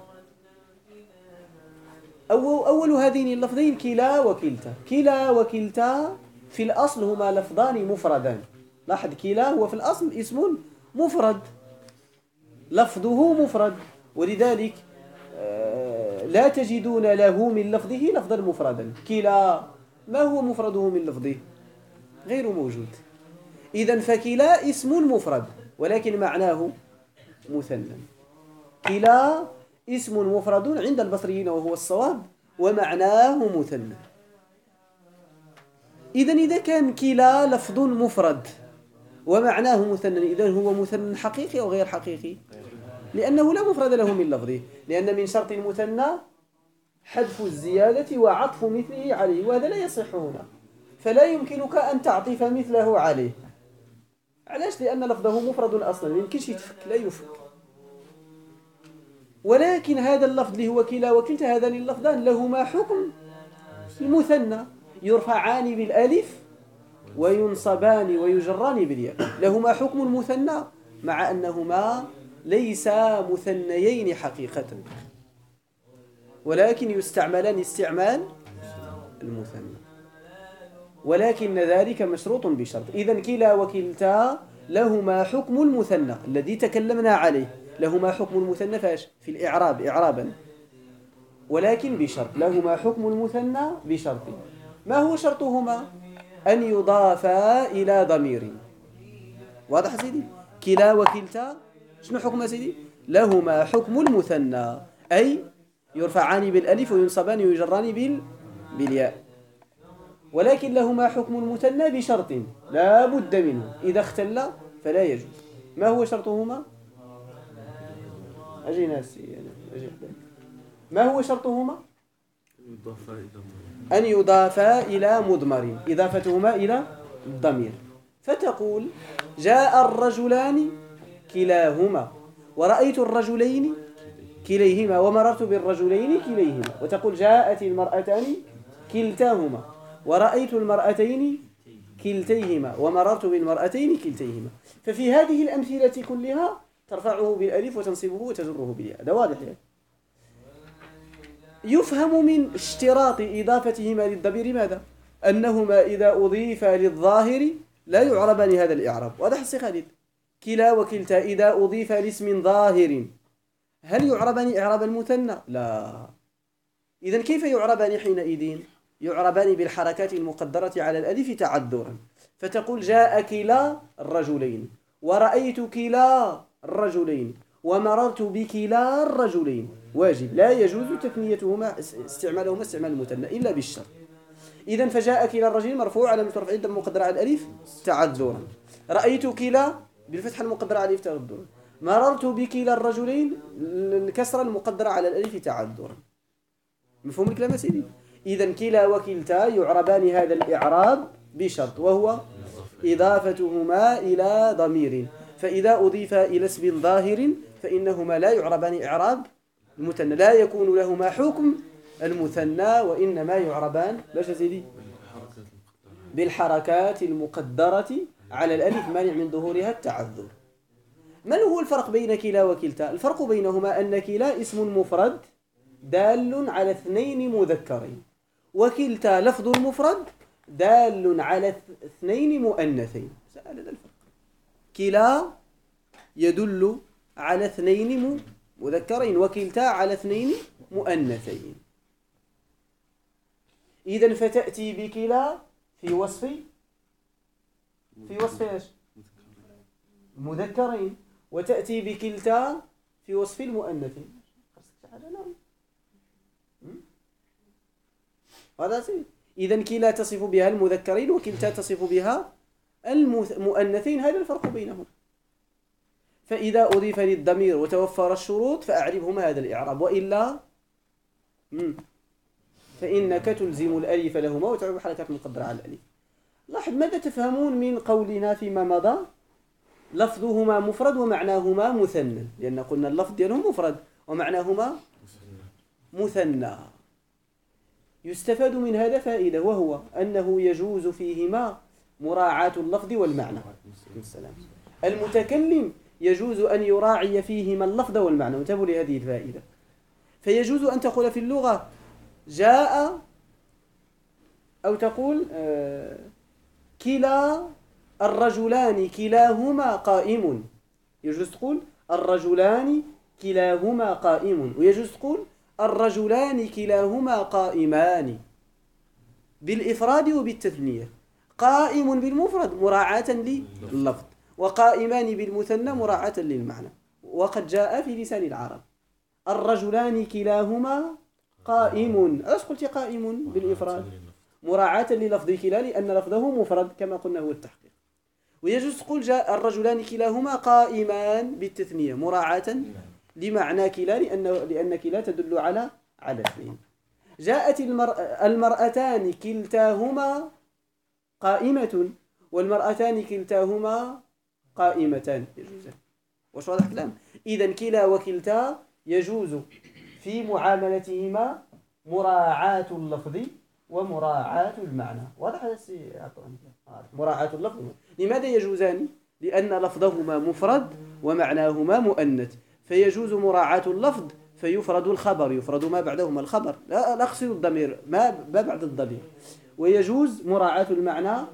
أول هذين اللفظين كلا وكلتا. كلا وكلتا في الأصل هما لفظان مفردان. لاحظ، كلا هو في الأصل اسم مفرد، لفظه مفرد، ولذلك لا تجدون له من لفظه لفظا مفردا. كلا ما هو مفرده من لفظه؟ غير موجود. إذن فكلا اسم مفرد ولكن معناه مثنى. كلا اسم مفرد عند البصريين وهو الصواب ومعناه مثنى. إذا كان كلا لفظ مفرد ومعناه مثنى، إذن هو مثنى حقيقي أو غير حقيقي؟ لأنه لا مفرد له من لفظه، لأن من شرط المثنى حذف الزيادة وعطف مثله عليه، وهذا لا يصح هنا، فلا يمكنك أن تعطف مثله عليه. علاش؟ لأن لفظه مفرد أصلا ما يمكنش يتفك، لا يفك. ولكن هذا اللفظ اللي هو كلا وكلتا هذان اللفظان لهما حكم المثنى، يرفعان بالألف وينصبان ويجران بالياء، لهما حكم المثنى مع أنهما ليسا مثنيين حقيقة، ولكن يستعملان استعمال المثنى، ولكن ذلك مشروط بشرط. إذن كلا وكلتا لهما حكم المثنى الذي تكلمنا عليه، لهما حكم المثنى فاش؟ في الإعراب إعرابا، ولكن بشرط، لهما حكم المثنى بشرط. ما هو شرطهما؟ أن يضافا إلى ضمير. واضح سيدي؟ كلا وكلتا شنو حكم سيدي؟ لهما حكم المثنى، أي يرفعان بالألف وينصبان ويجران بالياء، ولكن لهما حكم المثنى بشرط لا بد منه، إذا اختل فلا يجوز. ما هو شرطهما؟ ما هو شرطهما؟ أن يضافا إلى مضمر، إضافتهما إلى الضمير، فتقول جاء الرجلان كلاهما ورأيت الرجلين كليهما ومررت بالرجلين كليهما، وتقول جاءت المرأتان كلتاهما ورأيت المرأتين كلتيهما ومررت بالمرأتين كلتيهما. ففي هذه الأمثلة كلها ترفعه بالألف وتنصبه وتجره بالياء، هذا واضح يعني. يفهم من اشتراط إضافتهما للضمير ماذا؟ أنهما إذا أضيفا للظاهر لا يعربان هذا الإعراب. واضح السي خالد؟ كلا وكلتا إذا أضيفا لاسم ظاهر هل يعربان إعراب المثنى؟ لا. إذن كيف يعربان حينئذ؟ يعربان بالحركات المقدرة على الألف تعذرا، فتقول جاء كلا الرجلين ورأيت كلا الرجلين ومررت بكلا الرجلين، واجب، لا يجوز تثنيتهما استعمالهما استعمال المثنى إلا بالشرط. إذن فجاء كلا الرجلين مرفوع على رفعه المقدرة على الألف تعذرا، رأيت كلا بالفتحة المقدرة على الألف تعذرا، مررت بكلا الرجلين الكسرة المقدرة على الألف تعذرا. مفهوم الكلام يا سيدي؟ إذن كلا وكلتا يعربان هذا الإعراب بشرط، وهو إضافتهما إلى ضمير، فإذا أضيف إلى اسم ظاهر فإنهما لا يعربان إعراب المثنى، لا يكون لهما حكم المثنى، وإنما يعربان باش يا سيدي؟ بالحركات المقدرة على الألف مانع من ظهورها التعذر. من هو الفرق بين كلا وكلتا؟ الفرق بينهما أن كلا اسم مفرد دال على اثنين مذكرين، وكلتا لفظ مفرد دال على اثنين مؤنثين. سأل هذا الفرق. كلا يدل على اثنين مذكرين وكلتا على اثنين مؤنثين. إذن فتأتي بكلا في وصف ايش؟ مذكرين، وتأتي بكلتا في وصف المؤنثين. هذا سيد. إذن كلا تصف بها المذكرين وكلتا تصف بها المؤنثين، هذا الفرق بينهم. فإذا أضيف للضمير وتوفر الشروط فأعربهما هذا الإعراب، وإلا فإنك تلزم الألف لهما وتعرب حركات مقدرة على الألف. لاحظ ماذا تفهمون من قولنا فيما مضى؟ لفظهما مفرد ومعناهما مثنى، لأن قلنا اللفظ ديالهم مفرد ومعناهما مثنى. يستفاد من هذا فائدة، وهو أنه يجوز فيهما مراعاة اللفظ والمعنى. المتكلم يجوز أن يراعي فيهما اللفظ والمعنى، انتبهوا لهذه الفائدة. فيجوز أن تقول في اللغة جاء، أو تقول كلا الرجلان كلاهما قائم، يجوز تقول الرجلان كلاهما قائم، ويجوز تقول الرجلان كلاهما قائمان بالإفراد وبالتثنية. قائم بالمفرد مراعاة لللفظ، وقائمان بالمثنى مراعاة للمعنى. وقد جاء في لسان العرب الرجلان كلاهما قائم. أش قلت قائم بالإفراد؟ مراعاة للفظ كلا لأن لفظه مفرد كما قلنا هو التحقيق. ويجوز تقول جاء الرجلان كلاهما قائمان بالتثنية مراعاة لمعنى كلا لأن كلا تدل على اثنين. جاءت المرأتان كلتاهما قائمة والمرأتان كلتاهما قائمتان. يجوزان. واش واضح الكلام؟ إذا كلا وكلتا يجوز في معاملتهما مراعاة اللفظ ومراعاة المعنى. واضح هذا الشيء؟ مراعاة اللفظ. لماذا يجوزان؟ لأن لفظهما مفرد ومعناهما مؤنث، فيجوز مراعاة اللفظ فيفرد الخبر، يفرد ما بعدهما الخبر، لا أقصد الضمير، ما بعد الضمير. ويجوز مراعاة المعنى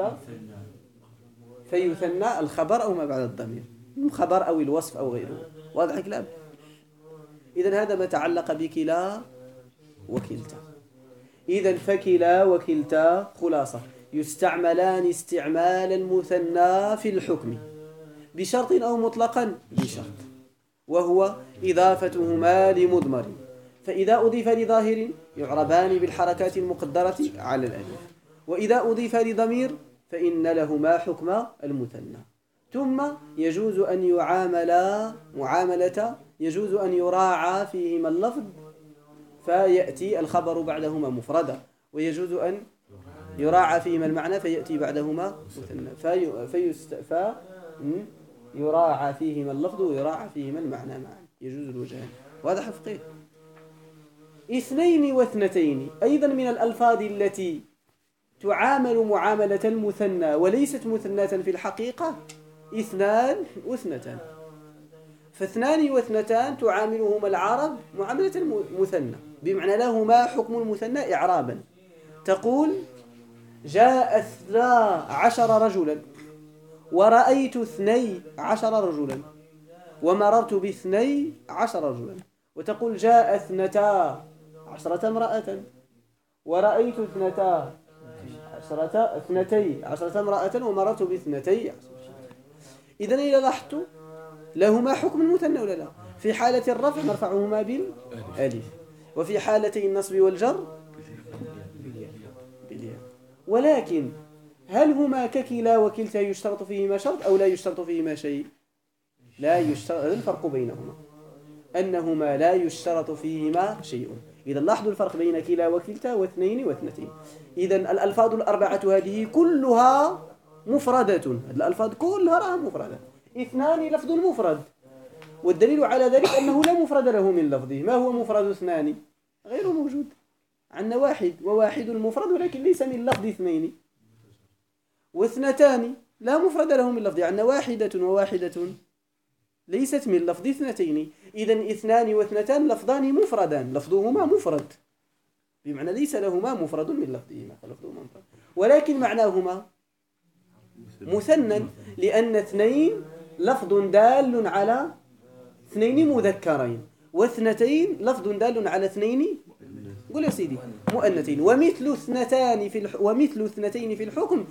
فيثنى الخبر أو ما بعد الضمير، خبر أو الوصف أو غيره. واضح الكلام؟ إذن هذا ما تعلق بكلا وكلتا. إذن فكلا وكلتا خلاصة يستعملان استعمال المثنى في الحكم بشرط أو مطلقا بشرط، وهو إضافتهما لمضمر، فإذا أضيف لظاهر يعربان بالحركات المقدرة على الألف، وإذا أضيف لضمير فإن لهما حكم المثنى. ثم يجوز أن يعاملا معاملة يجوز أن يراعى فيهما اللفظ فيأتي الخبر بعدهما مفردا، ويجوز أن يراعى فيهما المعنى فيأتي بعدهما مثنى، يراعى فيهما اللفظ ويراعى فيهما المعنى معا، يجوز الوجهان. وهذا فقيه. اثنين واثنتين أيضا من الألفاظ التي تعامل معاملة المثنى وليست مثناة في الحقيقة اثنان واثنتان. فاثنان واثنتان تعاملهما العرب معاملة المثنى بمعنى لهما حكم المثنى إعرابا. تقول جاء 12 رجلا ورأيت 12 رجلا ومررت ب12 رجلا. وتقول جاء 12 امرأة ورأيت 12 امرأة ومررت ب12. إذن إذا لاحظت لهما حكم المثنى ولا لا؟ في حالة الرفع نرفعهما بالألف، وفي حالتي النصب والجر بالياء. ولكن هل هما ككلا وكلتا يشترط فيهما شرط أو لا يشترط فيهما شيء؟ لا يشترط. الفرق بينهما أنهما لا يشترط فيهما شيء. إذا لاحظوا الفرق بين كلا وكلتا واثنين واثنتين. إذا الألفاظ الأربعة هذه كلها مفردة، الألفاظ كلها راها مفردة. اثنان لفظ مفرد، والدليل على ذلك أنه لا مفرد له من لفظه. ما هو مفرد اثنان؟ غير موجود. عندنا واحد، وواحد المفرد ولكن ليس من لفظ اثنين. واثنتان لا مفرد له من لفظه، عندنا واحدة وواحدة ليست من لفظ اثنتين. إذن اثنان واثنتان لفظان مفردان، لفظهما مفرد بمعنى ليس لهما مفرد من لفظهما، فلفظهما مفرد ولكن معناهما مثنى، لأن اثنين لفظ دال على اثنين مذكرين، واثنتين لفظ دال على اثنين قول يا سيدي مؤنثين. ومثل اثنتين في الحكم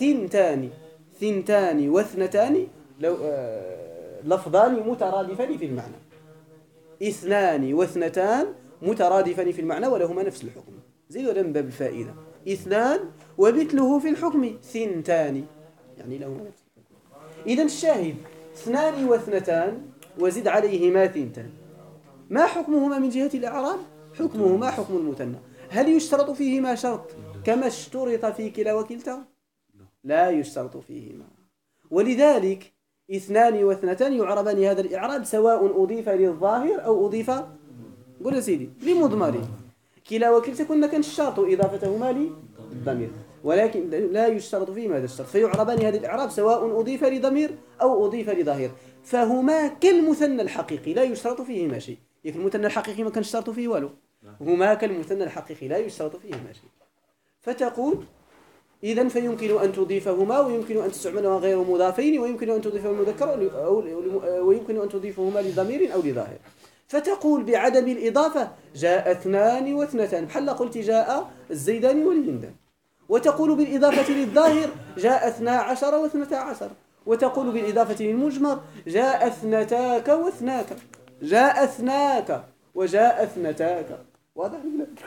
ثنتان واثنتان لفظان مترادفان في المعنى. اثنان واثنتان مترادفان في المعنى ولهما نفس الحكم. زي ولا من باب الفائدة اثنان ومثله في الحكم ثنتان يعني لهما نفس الحكم. إذن الشاهد اثنان واثنتان وزد عليهما ثنتان، ما حكمهما من جهة الإعراب؟ حكمهما حكم المثنى. هل يشترط فيهما شرط كما اشترط في كلا وكلتا؟ لا يشترط فيهما. ولذلك اثنان واثنتان يعربان هذا الإعراب سواء أضيف للظاهر أو أضيف قول يا سيدي لمضمر. كلا وكلتا كنا كان الشرط إضافتهما للضمير، ولكن لا يشترط فيهما هذا الشرط، فيعربان هذا الإعراب سواء أضيف لضمير أو أضيف لظاهر، فهما كالمثنى الحقيقي لا يشترط فيهما شيء. يكون المثنى الحقيقي ما كان يشترط فيه والو، هما كالمثنى الحقيقي لا يشترط فيهما شيء. فتقول إذن فيمكن أن تضيفهما ويمكن أن تستعملهما غير مضافين، ويمكن أن تضيفهما مذكر ويمكن أن تضيفهما لضمير أو لظاهر. فتقول بعدم الإضافة جاء اثنان واثنتان، بحال قلت جاء الزيدان والهندان. وتقول بالإضافة للظاهر جاء 12 و12، وتقول بالإضافة للمجمر جاء اثنتاك واثناك، جاء اثناك وجاء اثنتاك. واضح؟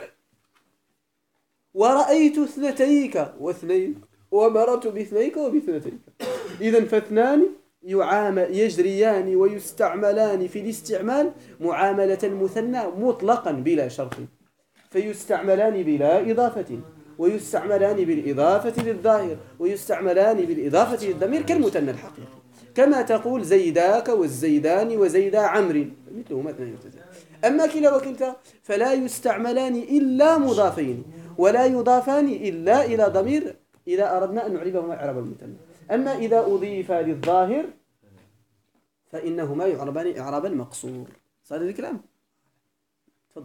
ورأيت اثنتيك واثنين، ومررت باثنيك وباثنتيك. إذن فاثنان يجريان ويستعملان في الاستعمال معاملة المثنى مطلقا بلا شرط، فيستعملان بلا إضافة، ويستعملان بالإضافة للظاهر، ويستعملان بالإضافة للضمير كالمثنى الحقيقي، كما تقول زيداك والزيدان وزيدا عمرو مثلهما اثنان وثلاثة. أما كلا وكلتا فلا يستعملان إلا مضافين، ولا يضافان إلا إلى ضمير إذا أردنا أن نعربهما إعراب المثنى. أما إذا أضيف للظاهر فإنهما يعربان إعراب المقصور. صار الكلام؟ تفضل.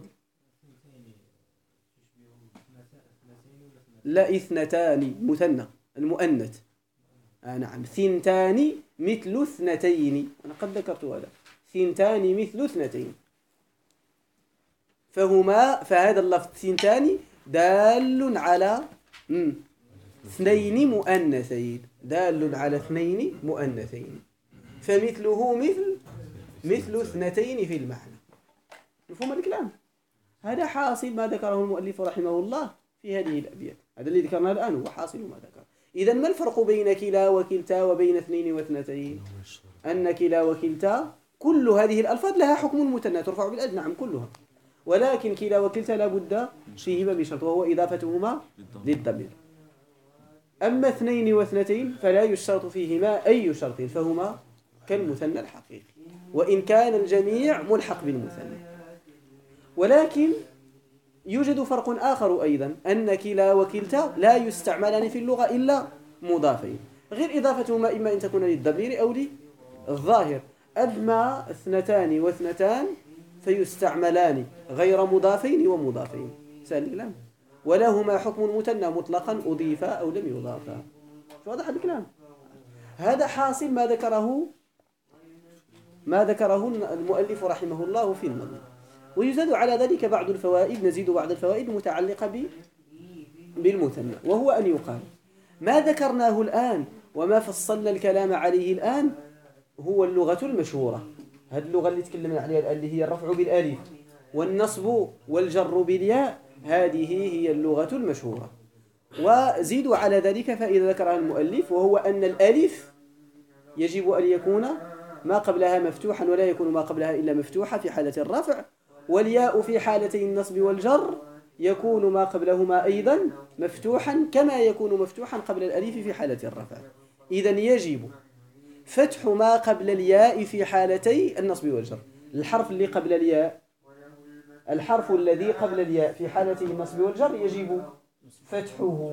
لا، اثنتان مثنى المؤنث. نعم، ثنتان مثل اثنتين، أنا قد ذكرت هذا، ثنتان مثل اثنتين، فهذا اللفظ ثنتان دال على اثنين مؤنثين، دال على اثنين مؤنثين، فمثله مثل اثنتين في المعنى. مفهوم الكلام؟ هذا حاصل ما ذكره المؤلف رحمه الله في هذه الأبيات، هذا الذي ذكرنا الآن هو حاصل ما ذكر. إذا ما الفرق بين كلا وكلتا وبين اثنين واثنتين؟ أن كلا وكلتا كل هذه الألفاظ لها حكم المثنى ترفع بالألف، نعم كلها، ولكن كلا وكلتا لا بد فيهما بشرط، وهو إضافتهما للضمير. أما اثنين واثنتين فلا يشترط فيهما أي شرط، فهما كالمثنى الحقيقي، وإن كان الجميع ملحق بالمثنى. ولكن يوجد فرق آخر أيضا، أن كلا وكلتا لا يستعملان في اللغة إلا مضافين، غير إضافتهما إما أن تكون للضمير أو للظاهر. أما اثنتان واثنتان فيستعملان غير مضافين ومضافين، سهل الكلام، ولهما حكم المثنى مطلقا أضيفا أو لم يضافا. واضح الكلام؟ هذا حاصل ما ذكره المؤلف رحمه الله في النظم. ويزاد على ذلك بعض الفوائد، نزيد بعض الفوائد المتعلقة بالمثنى، وهو أن يقال ما ذكرناه الآن وما فصلنا الكلام عليه الآن هو اللغة المشهورة، هذه اللغة اللي تكلمنا عليها اللي هي الرفع بالألف والنصب والجر بالياء، هذه هي اللغة المشهورة. وزيدوا على ذلك فإذا ذكرها المؤلف، وهو أن الألف يجب أن يكون ما قبلها مفتوحا، ولا يكون ما قبلها إلا مفتوحا في حالة الرفع، والياء في حالتي النصب والجر يكون ما قبلهما أيضا مفتوحا كما يكون مفتوحا قبل الألف في حالة الرفع. إذن يجب فتح ما قبل الياء في حالتي النصب والجر. الحرف اللي قبل الياء، الحرف الذي قبل الياء في حالتي النصب والجر يجب فتحه.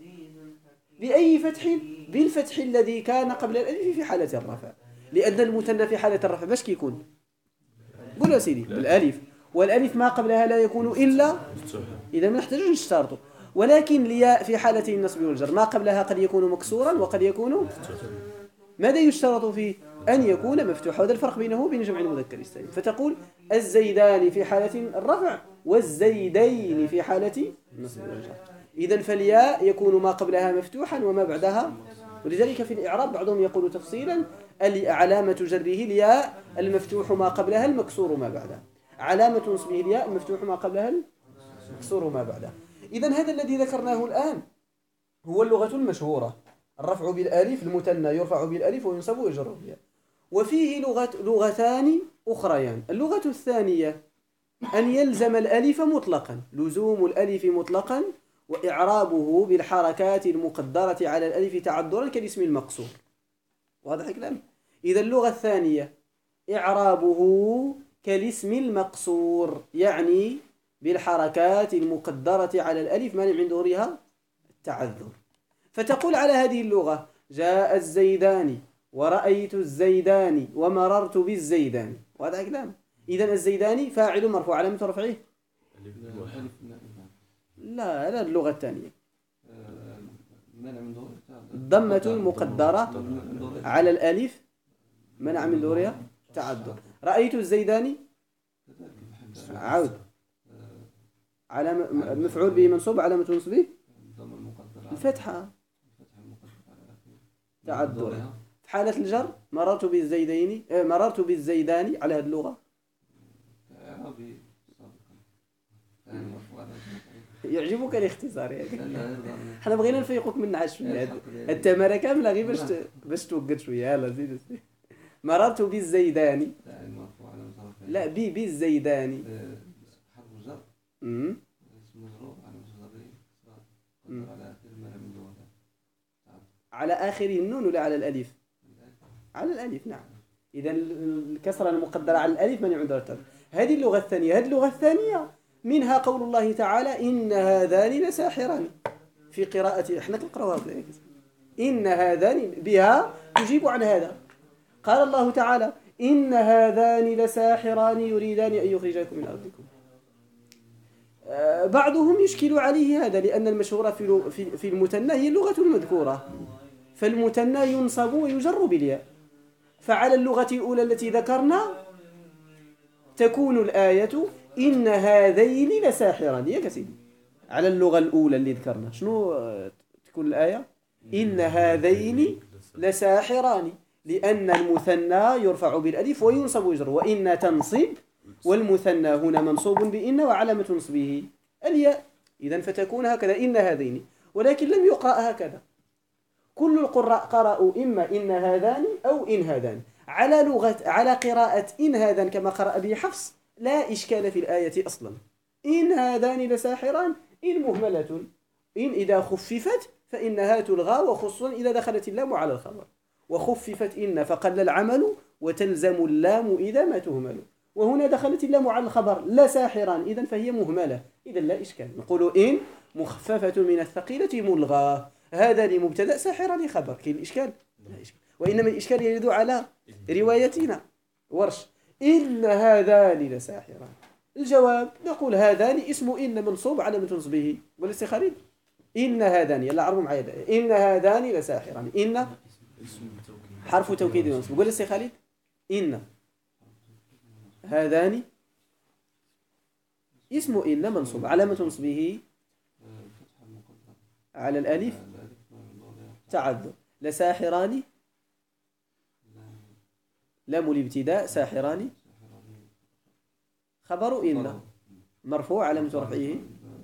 بأي فتح؟ بالفتح الذي كان قبل الألف في حالة الرفع، لأن المثنى في حالة الرفع باش كيكون؟ قولوا سيدي بالألف، والألف ما قبلها لا يكون إلا إذا ما نحتاجوش نشترطه. ولكن الياء في حالتي النصب والجر ما قبلها قد يكون مكسورا وقد يكون، ماذا يشترط فيه؟ أن يكون مفتوحا. هذا الفرق بينه وبين جمع المذكر السالم. فتقول الزيدان في حالة الرفع والزيدين في حالة النصب والجر. إذن فالياء يكون ما قبلها مفتوحا وما بعدها، ولذلك في الإعراب بعضهم يقول تفصيلا علامة جره الياء المفتوح ما قبلها المكسور ما بعدها، علامة نصبه الياء المفتوح ما قبلها المكسور ما بعدها. إذن هذا الذي ذكرناه الآن هو اللغة المشهورة، الرفع بالألف، المثنى يرفع بالألف وينصب ويجر بالياء. وفيه لغتان أخريان. اللغة الثانية أن يلزم الألف مطلقا، لزوم الألف مطلقا، وإعرابه بالحركات المقدرة على الألف تعذرا كالاسم المقصور. واضح الكلام؟ إذا اللغة الثانية إعرابه كالاسم المقصور، يعني بالحركات المقدرة على الألف مانع من ظهورها التعذر. فتقول على هذه اللغة جاء الزيدان ورأيت الزيدان ومررت بالزيدان. واضح الكلام؟ إذن الزيدان فاعل مرفوع، علامة رفعه لا اللغة الثانية ضمة المقدرة على الألف منع من ظهورها تعذر. رأيت الزيدان عاود على مفعول به منصوب علامة نصبه الفتحة تعذر. في حالة الجر مررت بالزيدان على هذه اللغة يعجبك الاختصار يعني. احنا بغينا نفيقوك من النعاس شويه، التماره كامله غير باش توقد شويه. يلا زيد. مررت بالزيدان، لا بالزيدان حرف جر مجرور على آخره النون ولا على الألف؟ على الألف نعم. إذا الكسرة المقدرة على الألف من يعذر. هذه اللغة الثانية منها قول الله تعالى إن هذان لساحران. في قراءة احنا نقراها إن هذان بها تجيب عن هذا. قال الله تعالى إن هذان لساحران يريدان أن يخرجاكم من أرضكم. بعضهم يشكل عليه هذا لأن المشهورة في المثنى هي اللغة المذكورة، فالمثنى ينصب ويجر بالياء. فعلى اللغة الأولى التي ذكرنا تكون الآية إن هذين لساحران. يا كسيدي على اللغة الأولى اللي ذكرنا شنو تكون الآية؟ إن هذين لساحران، لأن المثنى يرفع بالألف وينصب ويجر، وإن تنصب والمثنى هنا منصوب بإن وعلامة نصبه الياء. إذن فتكون هكذا إن هذين، ولكن لم يقرأ هكذا. كل القراء قرأوا إما إن هذان أو إن هذان. على قراءة إن هذان كما قرأ به حفص لا إشكال في الآية أصلا. إن هذان لساحران إن مهملة، إن إذا خففت فإنها تلغى، وخصوصا إذا دخلت اللام على الخبر. وخففت إن فقل العمل وتلزم اللام إذا ما تهمل، وهنا دخلت اللام على الخبر لا ساحران إذن فهي مهملة، إذن لا إشكال. نقول إن مخففة من الثقيلة ملغى، هذا لمبتدأ ساحران خبر. كاين الإشكال؟ لا إشكال. وإنما الإشكال يرد على روايتنا ورش إن هذان لساحران. الجواب نقول هذان اسم إن منصوب على منصبه. وليس خالد إن هذان، يلا عرفوا معايا إن هذان لساحران. إن حرف توكيد منصوب. قول لي خالد إن هذان اسم إن منصوب علامة نصبه على الألف تعذر. لساحران لام الابتداء، ساحران خبر إن مرفوع علامة رفعه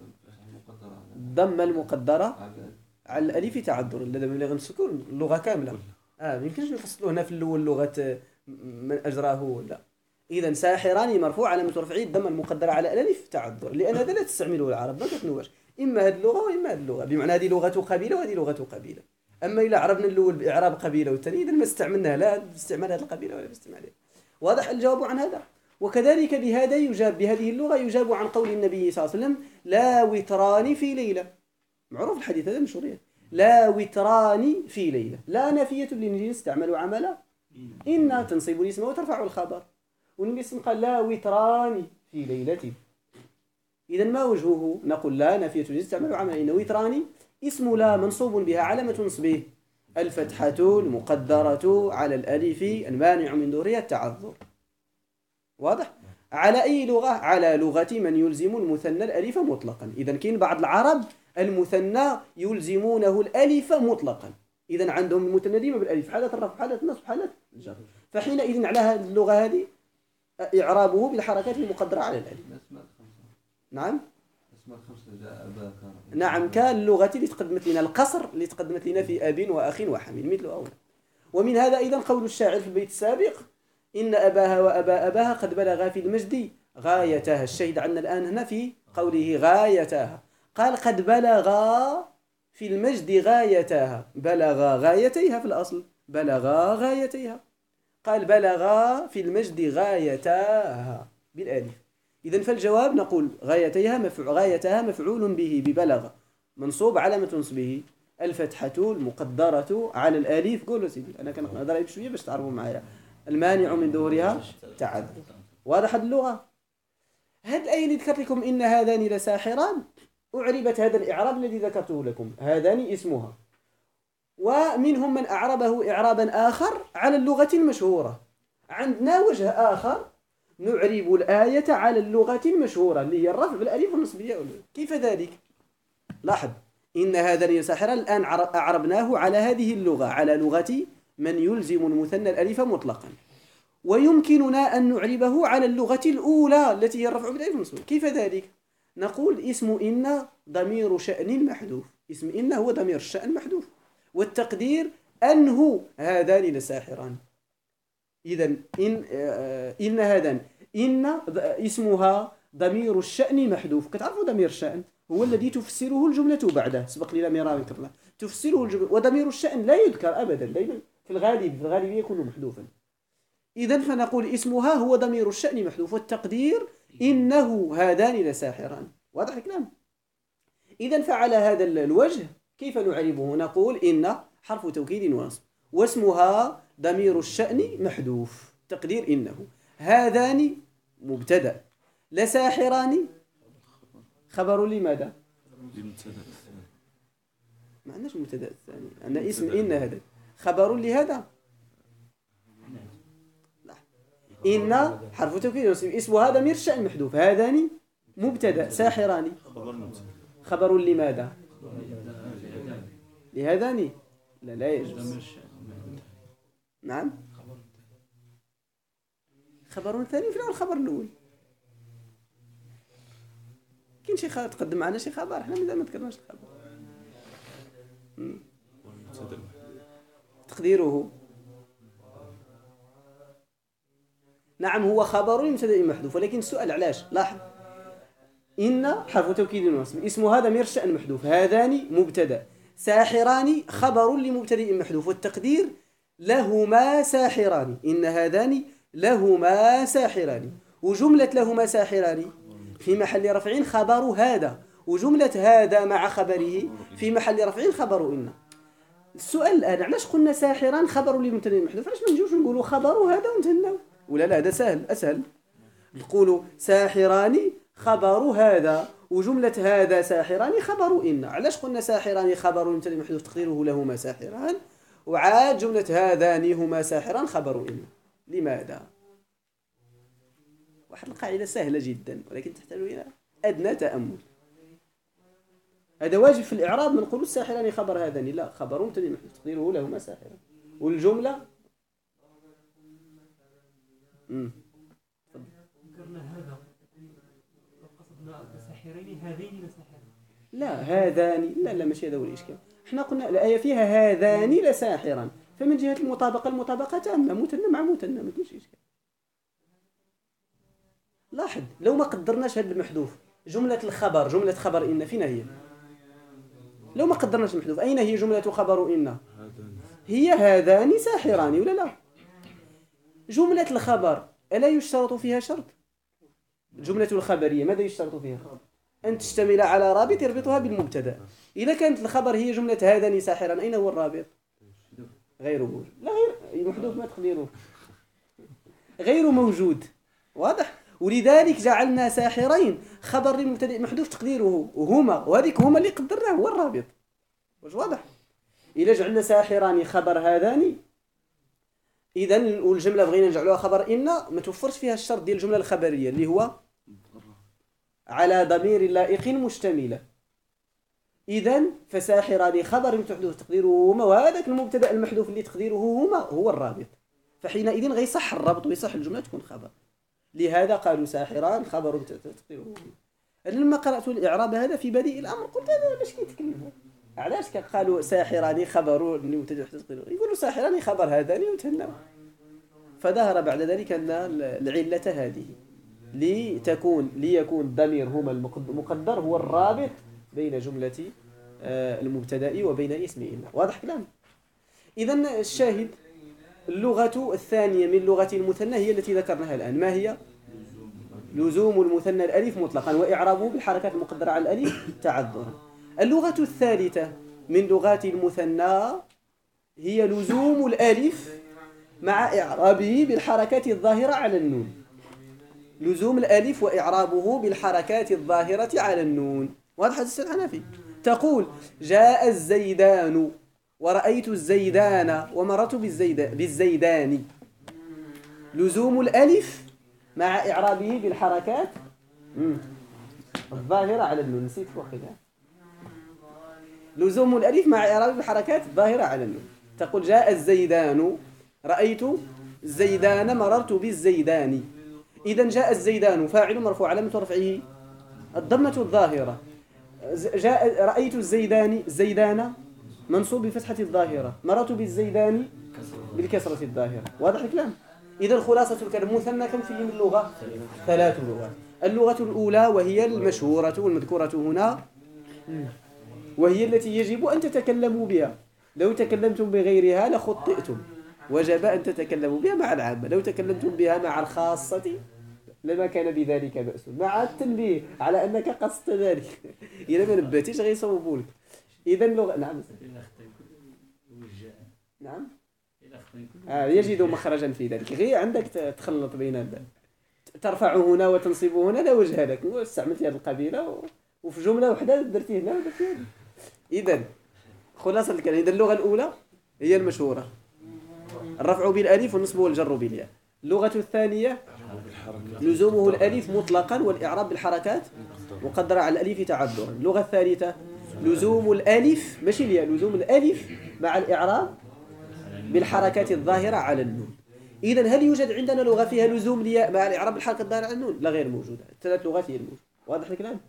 ضم المقدرة على الألف تعذر. الذي من لغة السكون اللغة كاملة ما يمكنش نفصلوا هنا في الأول لغة من أجراه ولا. إذا ساحران مرفوع علامة رفعه ضم المقدرة على الألف تعذر، لأن هذا لا تستعمله العرب، ما كتنواش إما هذه اللغة وإما هذه اللغة، بمعنى هذه لغة قبيلة وهذه لغة قبيلة. أما إذا عرفنا الأول بإعراب قبيلة والثاني إذا ما استعملناها لا باستعمال هذه القبيلة ولا باستعمالها. واضح الجواب عن هذا. وكذلك بهذا يجاب، بهذه اللغة يجاب عن قول النبي صلى الله عليه وسلم لا وتران في ليلة. معروف الحديث هذا مشهور. لا وتران في ليلة، لا نافية للجنس تعمل عملا إن تنصب الاسم وترفع الخبر. والنبي صلى الله عليه وسلم قال لا وتران في ليلة. إذا ما وجهه؟ نقول لا نافية للجنس تعمل عملا إن. وتران اسم لا منصوب بها علامة نصبه الفتحة المقدرة على الألف المانع من ظهورها التعذر. واضح؟ على أي لغة؟ على لغة من يلزم المثنى الألف مطلقا. إذا كاين بعض العرب المثنى يلزمونه الألف مطلقا، إذا عندهم المثنى ديما بالألف، حالة الرفع حالة النصب حالة الجر. فحينئذ على هذه اللغة هذه إعرابه بالحركات المقدرة على الألف. نعم نعم. كاللغة اللي تقدمت لنا القصر اللي تقدمت لنا في أب وأخ وحميل مثل أول. ومن هذا أيضا قول الشاعر في البيت السابق إن أباها وأبا أباها قد بلغا في المجد غايتها. الشهيد عنا الآن هنا في قوله غايتها، قال قد بلغا في المجد غايتها. بلغا غايتيها في الأصل، بلغا غايتيها. قال بلغا في المجد غايتها بالآلف. إذن فالجواب نقول غايتها مفعول به ببلغ منصوب علامة نصبه الفتحة المقدرة على الآلف. قولوا سيدي أنا كان أضرب شوية باش تعرفوا معايا. المانع من ظهورها تعذر. واضح اللغة. هذه الآية اللي ذكرت لكم إن هذان لساحران أعربت هذا الإعراب الذي ذكرته لكم، هذان اسمها. ومنهم من أعربه إعرابا آخر على اللغة المشهورة. عندنا وجه آخر نعرب الآية على اللغة المشهورة اللي هي الرفع بالألف والنصبية. كيف ذلك؟ لاحظ إن هذا ساحرا الآن أعربناه على هذه اللغة، على لغة من يلزم المثنى الألف مطلقا، ويمكننا أن نعربه على اللغة الأولى التي هي الرفع بالألف والنصبية. كيف ذلك؟ نقول اسم إن ضمير شأن محذوف، اسم إن هو ضمير الشأن محذوف، والتقدير أنه هذان لساحران. إذن إن هذان إن اسمها ضمير الشأن محذوف. كتعرفوا ضمير الشأن هو الذي تفسره الجملة بعده، سبق لنا مرارا كرنا تفسره الجملة، وضمير الشأن لا يذكر أبدا، دائما في الغالب يكون محذوفا. إذن فنقول اسمها هو ضمير الشأن محذوف، والتقدير إنه هذان لساحران. واضح الكلام؟ إذن فعلى هذا الوجه كيف نعربه؟ نقول إن حرف توكيد ونصب، واسمها ضمير الشأن محذوف، تقدير إنه، هذان مبتدأ، لساحران خبر لماذا؟ ما عندناش المبتدأ الثاني، عندنا اسم إن هذا خبر لهذا. إن حرف توكيد ونصب، اسمها ضمير الشأن محذوف، هذان مبتدأ، ساحران خبر لماذا؟ لهذان؟ لا يجوز. نعم، خبر ثاني في الخبر الأول. كاين شي تقدم معنا شي خبر، احنا مازال ما ذكرناش الخبر. تقديره نعم هو خبر لمبتدأ محذوف، ولكن السؤال علاش؟ لاحظ إن حرف توكيد ونصب، اسمها ضمير الشأن محذوف، هذان مبتدأ، ساحران خبر لمبتدأ محذوف، والتقدير لهما ساحران، إن هذان لهما ساحران، وجملة لهما ساحران في محل رفع خبر هذا، وجملة هذا مع خبره في محل رفع خبر إن. السؤال الآن علاش قلنا ساحران خبر لمبتدأ محذوف؟ علاش ما نجوش نقولوا خبر هذا ونتهناو؟ ولا لا، هذا سهل، أسهل نقولوا ساحران خبر هذا، وجملة هذا ساحران خبر إن. علاش قلنا ساحران خبر لمبتدأ محذوف تقديره لهما ساحران، وعاد جملة هذان هما ساحران خبر إن؟ لماذا؟ واحد القاعدة سهلة جدا، ولكن تحتاج إلى أدنى تأمل. هذا واجب في الإعراب، ما نقولوا الساحران خبر هذان، لا، خبر مبتدأ محذوف تقديره لهما ساحران، والجملة ذكرنا هذا لو قصدنا ساحرين هذين لساحران. لا هذان، لا ماشي هذا هو الإشكال. احنا قلنا الآية فيها هذان لساحران، فمن جهة المطابقة تامة، مثنى مع مثنى، ما كاينش إشكال. لاحظ لو ما قدرناش هذا المحذوف، جملة خبر إن فين هي؟ لو ما قدرناش المحذوف أين هي جملة خبر إن؟ هي هذان ساحران ولا لا؟ جملة الخبر ألا يشترط فيها شرط؟ الجملة الخبرية ماذا يشترط فيها؟ أن تشتمل على رابط يربطها بالمبتدأ. إذا كانت الخبر هي جملة هذان ساحران، أين هو الرابط؟ غير موجود. لا غير محذوف، ما تقديره غير موجود. واضح؟ ولذلك جعلنا ساحرين خبر للمبتدأ محذوف تقديره هما، وهذيك هما اللي قدرناه هو الرابط. واش واضح؟ إذا جعلنا ساحران خبر هذان، إذن والجملة بغينا نجعلوها خبر إن، ما توفرش فيها الشرط ديال الجملة الخبرية اللي هو على ضمير لائق مشتملة. إذن فساحران خبر محذوف تقديره هما، وهذاك المبتدأ المحذوف اللي تقديره هما هو الرابط، فحينئذ غيصح الربط ويصح الجملة تكون خبر. لهذا قالوا ساحران خبر تقديره هما. لما قرأت الإعراب هذا في بديء الأمر قلت هذا علاش كيتكلموا؟ علاش قالوا ساحران خبر لمبتدأ تقديره؟ يقولوا ساحران خبر هذان وتهنوا. فظهر بعد ذلك أن العلة هذه ليكون الضمير هما المقدر هو الرابط بين جملة المبتدأ وبين اسم إن. واضح كلام؟ إذن الشاهد اللغة الثانية من لغة المثنى هي التي ذكرناها الآن، ما هي؟ لزوم المثنى الألف مطلقا، وإعرابه بالحركات المقدرة على الألف تعذرا. اللغة الثالثة من لغات المثنى هي لزوم الألف مع إعرابه بالحركات الظاهرة على النون. لزوم الألف وإعرابه بالحركات الظاهرة على النون. وهذا حديث الحنفي، تقول جاء الزيدان ورأيت الزيدان ومررت بالزيدان. لزوم الألف مع إعرابه بالحركات الظاهرة على النون. نسيت وقتها لزوم الألف مع إعرابه بالحركات الظاهرة على النون. تقول جاء الزيدان، رأيت الزيدان، مررت بالزيدان. إذن جاء الزيدان فاعل مرفوع علامة رفعه الضمة الظاهرة. جاء رأيت الزيدان منصوب بفتحة الظاهرة. مررت بالزيدان بالكسرة الظاهرة. واضح الكلام؟ إذن خلاصة الكلام مثنى كم فيه من لغة؟ 3 لغات. اللغة الأولى وهي المشهورة والمذكورة هنا، وهي التي يجب أن تتكلموا بها. لو تكلمتم بغيرها لخطئتم، وجب أن تتكلموا بها مع العامة. لو تكلمتم بها مع الخاصة لما كان بذلك بأس، مع التنبيه على أنك قصدت ذلك. إذا ما نبهتيش غيصوبوا لك. إذا لغة نعم نعم يجد مخرجا في ذلك. غير عندك تخلط بين ترفع هنا وتنصب هنا لا وجه لك، واستعملت هذه القبيلة وفي جملة واحدة درتي هنا ودرتي هنا. إذا خلاصة الكلام، إذا اللغة الأولى هي المشهورة، الرفع بالألف والنصب والجر بالياء. اللغة الثانية لزومه الألف مطلقا والإعراب بالحركات مقدرة على الألف تعذرا. اللغة الثالثة لزوم الألف ماشي الياء، لزوم الألف مع الإعراب بالحركات الظاهرة على النون. إذن هل يوجد عندنا لغة فيها لزوم الياء مع الإعراب بالحركة الظاهرة على النون؟ لا، غير موجودة. 3 لغات هي الموجودة. واضح الكلام؟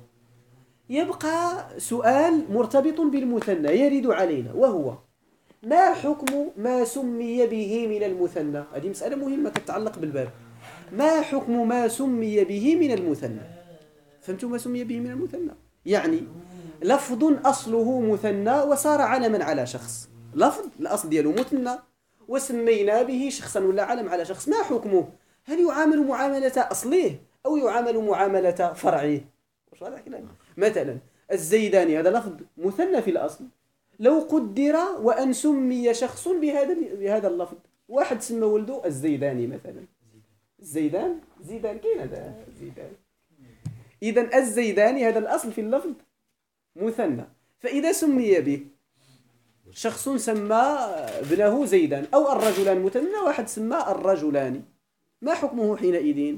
يبقى سؤال مرتبط بالمثنى يرد علينا، وهو ما حكم ما سمي به من المثنى؟ هذه مسألة مهمة تتعلق بالباب. ما حكم ما سمي به من المثنى؟ فهمتوا ما سمي به من المثنى؟ يعني لفظ أصله مثنى وصار علما على شخص. لفظ الأصل دياله مثنى وسمينا به شخصا ولا علم على شخص، ما حكمه؟ هل يعامل معاملة أصله أو يعامل معاملة فرعه؟ وش هذا الكلام؟ مثلا الزيداني هذا لفظ مثنى في الأصل، لو قدر وأن سمي شخص بهذا اللفظ، واحد سمى ولده الزيداني مثلا، الزيدان زيدان كاين هذا زيدان. إذن الزيداني هذا الأصل في اللفظ مثنى، فإذا سمي به شخص سمى ابنه زيدان أو الرجلان مثنى، واحد سمى الرجلان، ما حكمه حينئذ؟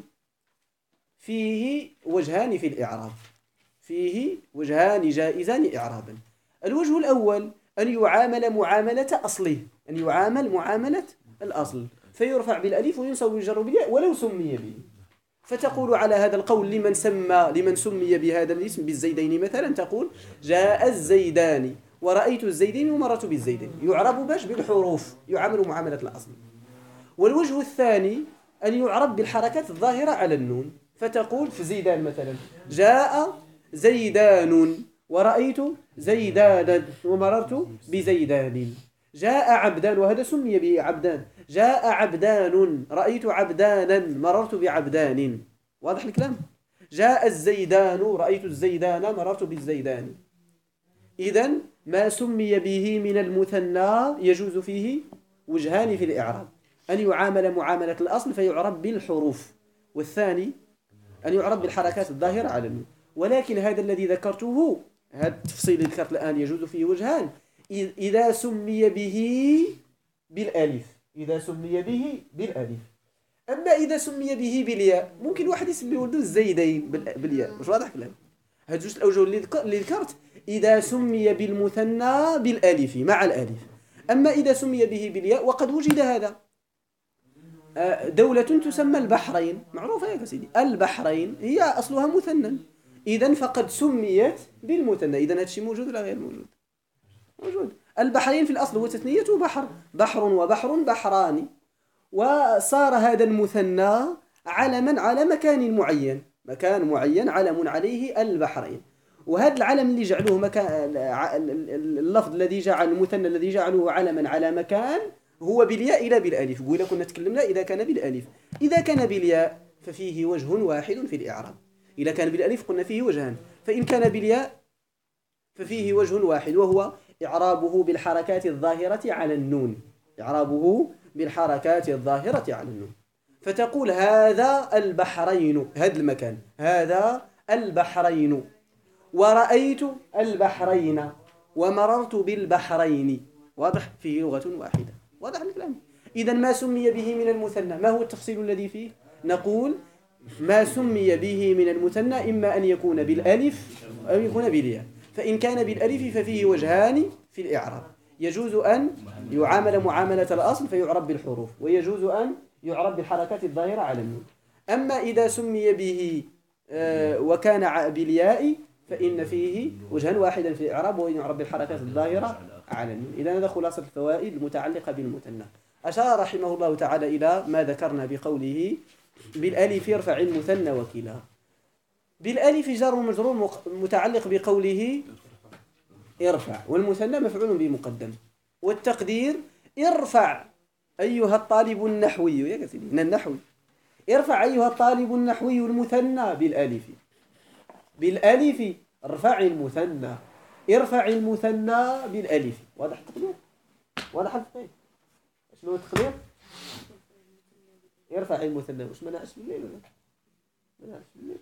فيه وجهان في الإعراب، فيه وجهان جائزان إعرابا. الوجه الأول أن يعامل معاملة أصله، أن يعامل معاملة الأصل، فيرفع بالألف وينصب بالجر بالياء ولو سمي به. فتقول على هذا القول لمن سمي بهذا الاسم بالزيدين مثلا، تقول جاء الزيدان ورأيت الزيدين ومررت بالزيدين، يعرب باش بالحروف، يعامل معاملة الأصل. والوجه الثاني أن يعرب بالحركات الظاهرة على النون، فتقول في زيدان مثلا جاء زيدان ورأيت زيدانا ومررت بزيدان. جاء عبدان وهذا سمي به عبدان، جاء عبدان رأيت عبدانا مررت بعبدان. واضح الكلام؟ جاء الزيدان رأيت الزيدان مررت بالزيدان. إذن ما سمي به من المثنى يجوز فيه وجهان في الإعراب، أن يعامل معاملة الأصل فيعرب بالحروف، والثاني أن يعرب بالحركات الظاهرة على النون. ولكن هذا الذي ذكرته، هذا التفصيل اللي ذكرت الآن، يجوز فيه وجهان إذا سمي به بالألف، إذا سمي به بالألف. أما إذا سمي به بالياء، ممكن واحد يسمي ولده الزيدين بالياء. مش واضح كلام؟ هاد جوج الأوجه اللي ذكرت إذا سمي بالمثنى بالألف مع الألف. أما إذا سمي به بالياء، وقد وجد هذا. دولة تسمى البحرين، معروفة يا سيدي، البحرين هي أصلها مثنى، إذن فقد سميت بالمثنى. إذن هذا الشيء موجود ولا غير موجود؟ موجود. البحرين في الأصل هو تثنية بحر، بحر وبحر بحران، وصار هذا المثنى علما على مكان معين، مكان معين علم عليه البحرين. وهذا العلم اللي جعلوه مكان، اللفظ الذي جعل المثنى الذي جعلوه علما على مكان هو بالياء لا بالالف. قلنا كنا تكلمنا إذا كان بالالف، إذا كان بالياء ففيه وجه واحد في الإعراب، إذا كان بالالف قلنا فيه وجهان، فإن كان بالياء ففيه وجه واحد، وهو إعرابه بالحركات الظاهرة على النون، إعرابه بالحركات الظاهرة على النون. فتقول هذا البحرين، هذا المكان، هذا البحرين، ورأيت البحرين ومررت بالبحرين. واضح؟ فيه لغة واحدة. واضح الكلام؟ إذن ما سمي به من المثنى، ما هو التفصيل الذي فيه؟ نقول ما سمي به من المثنى إما أن يكون بالألف أو يكون بالياء. فإن كان بالألف ففيه وجهان في الإعراب، يجوز أن يعامل معاملة الأصل فيعرب بالحروف، ويجوز أن يعرب بالحركات الظاهرة على النون. أما إذا سمي به وكان بالياء فإن فيه وجها واحدا في الإعراب وأن يعرب بالحركات الظاهرة على النون. إذا هذا خلاصة الفوائد المتعلقة بالمثنى. أشار رحمه الله تعالى إلى ما ذكرنا بقوله بالألف يرفع المثنى وكلا. بالألف جار ومجرور متعلق بقوله ارفع، والمثنى مفعول به مقدم، والتقدير ارفع أيها الطالب النحوي، يا سيدي من النحوي، ارفع أيها الطالب النحوي المثنى بالألف. بالألف ارفع المثنى، ارفع المثنى بالألف. واضح التقدير؟ واضح التقدير؟ شنو التقدير؟ ارفع المثنى. وش ما نعش بالليل ولا؟ ما نعش بالليل.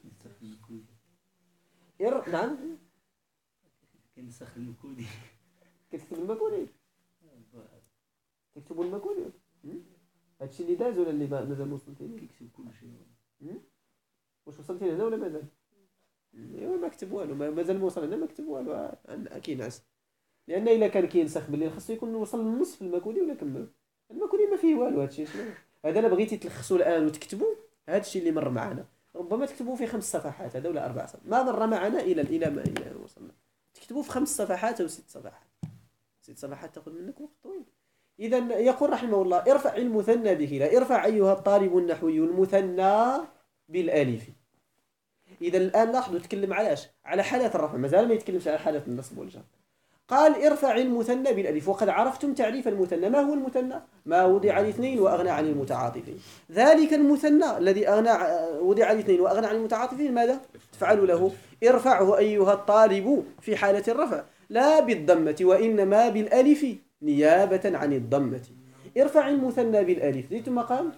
نعم. كنسخ المكودي. كتكتب المكودي؟ تكتبوا المكودي؟ هادشي اللي داز ولا اللي مازال ما وصلتيني؟ كيكتب كل شيء. واش وصلتي هنا ولا مازال؟ ايوا ما كتب والو، مازال ما وصل هنا ما كتب والو، كينعس. لان الا كان كينسخ بالليل خاصو يكون وصل للنصف المكودي ولا كمل. المكودي ما فيه والو هادشي. شنو هذا؟ الا بغيتي تلخصوا الان وتكتبوا هادشي اللي مر معنا، ربما تكتبوا في 5 صفحات هذا ولا 4 صفحات، ما مر معنا الى ما وصلنا. تكتبوا في 5 صفحات او 6 صفحات. 6 صفحات تاخذ منك وقت طويل. إذا يقول رحمه الله ارفع المثنى بكلا، ارفع أيها الطالب النحوي المثنى بالألف. إذا الآن لاحظوا تكلم على حالة الرفع، ما زال ما يتكلمش على حالة النصب والجر. قال ارفع المثنى بالألف، وقد عرفتم تعريف المثنى. ما هو المثنى؟ ما وضع لاثنين وأغنى عن المتعاطفين. ذلك المثنى الذي وضع لاثنين وأغنى عن المتعاطفين ماذا تفعل له؟ ارفعه أيها الطالب في حالة الرفع لا بالضمة وإنما بالألف نيابة عن الضمة. ارفع المثنى بالألف. ثم قال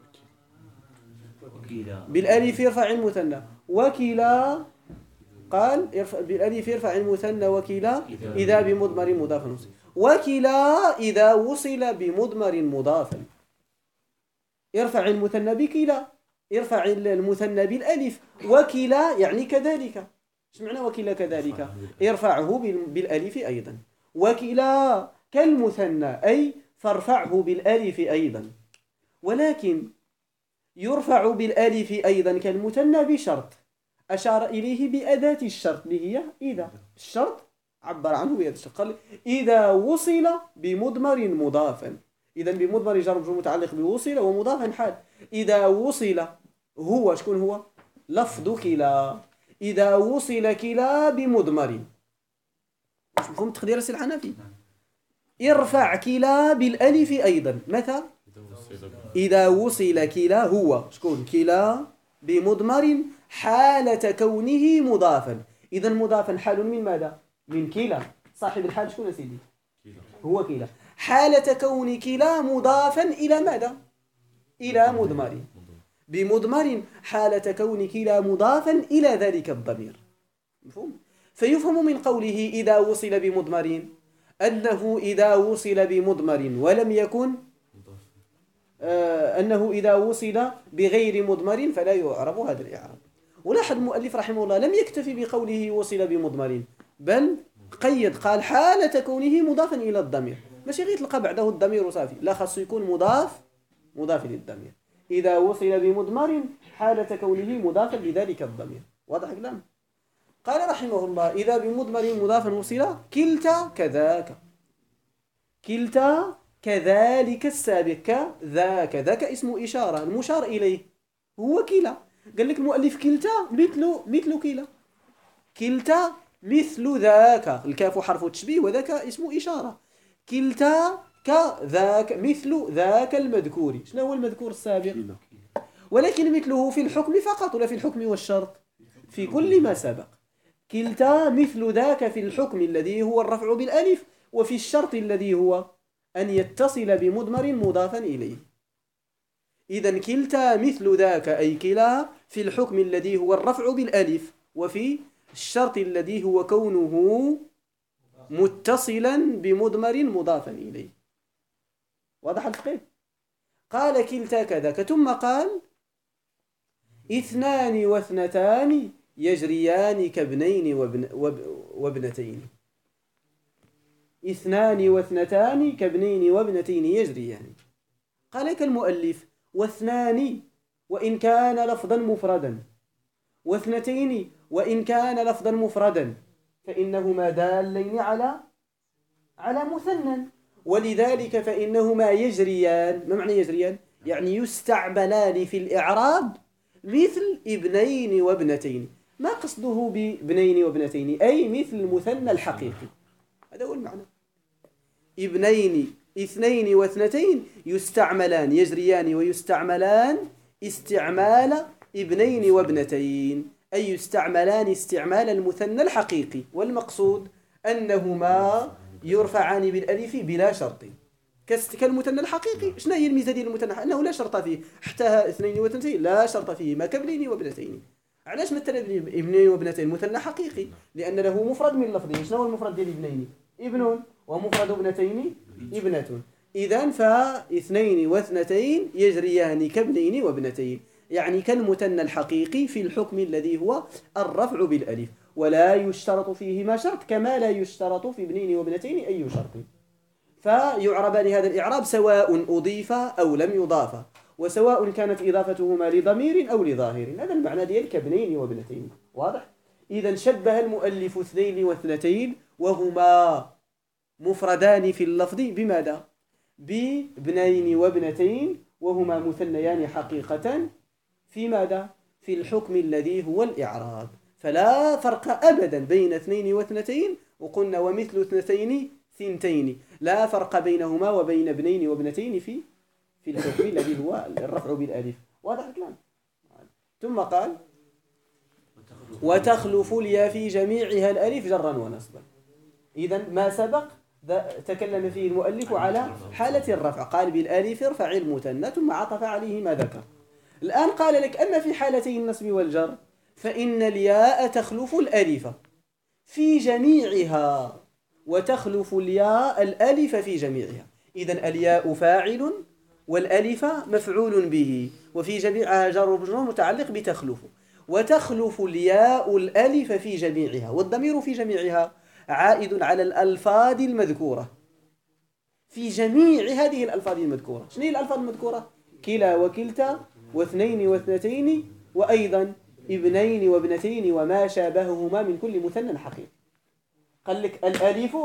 بالألف يرفع المثنى وكلا. قال بالألف يرفع المثنى وكلا إذا بمضمر مضاف وصل، وكلا إذا وصل بمضمر مضاف. ارفع المثنى بكلا، ارفع المثنى بالألف، وكلا يعني كذلك. ايش معنى وكلا كذلك؟ ارفعه بالألف أيضا. وكلا كالمثنى أي فارفعه بالألف أيضا، ولكن يرفع بالألف أيضا كالمثنى بشرط أشار إليه بأداة الشرط اللي هي إذا. الشرط عبر عنه بهذا الشرط، قال إذا وصل بمضمر مضافا. إذا بمضمر جر مجرور متعلق بوصل ومضافا حال. إذا وصل هو شكون هو؟ لفظ كلا. إذا وصل كلا بمضمر. مش مفهوم تقدير السي الحنفي؟ ارفع كلا بالألف أيضا. متى؟ إذا وصل كلا هو شكون؟ كلا بمضمر حالة كونه مضافا. إذا مضافا حال من ماذا؟ من كلا. صاحب الحال شكون يا سيدي؟ هو كلا. حالة كون كلا مضافا إلى ماذا؟ إلى مضمر. بمضمر حالة كون كلا مضافا إلى ذلك الضمير. مفهوم؟ فيفهم من قوله إذا وصل بمضمر أنه إذا وصل بمضمر ولم يكن أنه إذا وصل بغير مضمر فلا يعرب هذا الإعراب. ولاحظ المؤلف رحمه الله لم يكتفي بقوله وصل بمضمر، بل قيد قال حالة كونه مضافا إلى الضمير. ماشي غير تلقى بعده الضمير وصافي، لا خاص يكون مضاف للضمير. إذا وصل بمضمر حالة كونه مضافا لذلك الضمير. واضح الكلام؟ قال رحمه الله إذا بمضمر مضافا وصل كلتا كذاك. كلتا كذلك السابق. ذاك اسم إشارة، المشار إليه هو كلا. قال لك المؤلف كلتا مثل كلا. كلتا مثل ذاك، الكاف حرف تشبيه وذاك اسم إشارة. كلتا كذاك مثل ذاك المذكور. شنو هو المذكور السابق؟ ولكن مثله في الحكم فقط ولا في الحكم والشرط؟ في كل ما سبق. كلتا مثل ذاك في الحكم الذي هو الرفع بالألف، وفي الشرط الذي هو أن يتصل بمضمر مضافا إليه. إذن كلتا مثل ذاك أي كلا في الحكم الذي هو الرفع بالألف، وفي الشرط الذي هو كونه متصلا بمضمر مضافا إليه. واضح الفقه؟ قال كلتا كذاك. ثم قال اثنان واثنتان يجريان كابنين وابنتين. اثنان واثنتان كابنين وابنتين يجريان. قال لك المؤلف واثنان وإن كان لفظا مفردا، واثنتين وإن كان لفظا مفردا، فإنهما دالين على مثنى، ولذلك فإنهما يجريان. ما معنى يجريان؟ يعني يستعملان في الإعراب مثل ابنين وابنتين. ما قصده بابنين وابنتين؟ أي مثل المثنى الحقيقي، هذا هو المعنى. ابنين، اثنين واثنتين يستعملان، يجريان ويستعملان استعمال ابنين وابنتين، أي يستعملان استعمال المثنى الحقيقي، والمقصود أنهما يرفعان بالألف بلا شرط كالمثنى الحقيقي. شنو هي الميزة ديال المثنى؟ أنه لا شرط فيه، حتى اثنين واثنتين لا شرط فيه، ما كابنين وابنتين. علاش مثل ابنين وابنتين؟ مثنى حقيقي لأن له مفرد من لفظه. شنو هو المفرد ديال ابنين؟ ابن، ومفرد ابنتين ابنة. إذن فاثنين واثنتين يجريان كابنين وابنتين، يعني كالمثنى الحقيقي في الحكم الذي هو الرفع بالألف، ولا يشترط فيهما شرط كما لا يشترط في ابنين وابنتين أي شرط. فيعربان هذا الإعراب سواء أضيف أو لم يضاف، وسواء كانت إضافتهما لضمير أو لظاهر. هذا المعنى ديال كابنين وابنتين، واضح؟ إذن شبه المؤلف اثنين واثنتين وهما مفردان في اللفظ بماذا؟ بابنين وابنتين، وهما مثنيان حقيقة في ماذا؟ في الحكم الذي هو الإعراب. فلا فرق أبدا بين اثنين واثنتين، وقلنا ومثل اثنتين ثنتين، لا فرق بينهما وبين ابنين وابنتين في الحكم الذي هو الرفع بالألف. واضح الكلام؟ ثم قال وتخلف الياء في جميعها الألف جرا ونصبا. إذن ما سبق تكلم فيه المؤلف على حالة الرفع، قال بالألف ارفع المثنى، ثم عطف عليه ما ذكر. الآن قال لك أما في حالتي النصب والجر فإن الياء تخلف الألف في جميعها، وتخلف الياء الألف في جميعها. إذن الياء فاعل والألف مفعول به، وفي جميعها جر ومجرور متعلق بتخلف، وتخلف الياء الألف في جميعها، والضمير في جميعها عائد على الألفاظ المذكورة في جميع هذه الألفاظ المذكورة. شنو هي الألفاظ المذكورة؟ كلا وكلتا واثنين واثنتين، وأيضا ابنين وابنتين وما شابههما من كل مثنى حقيقي. قال لك الألف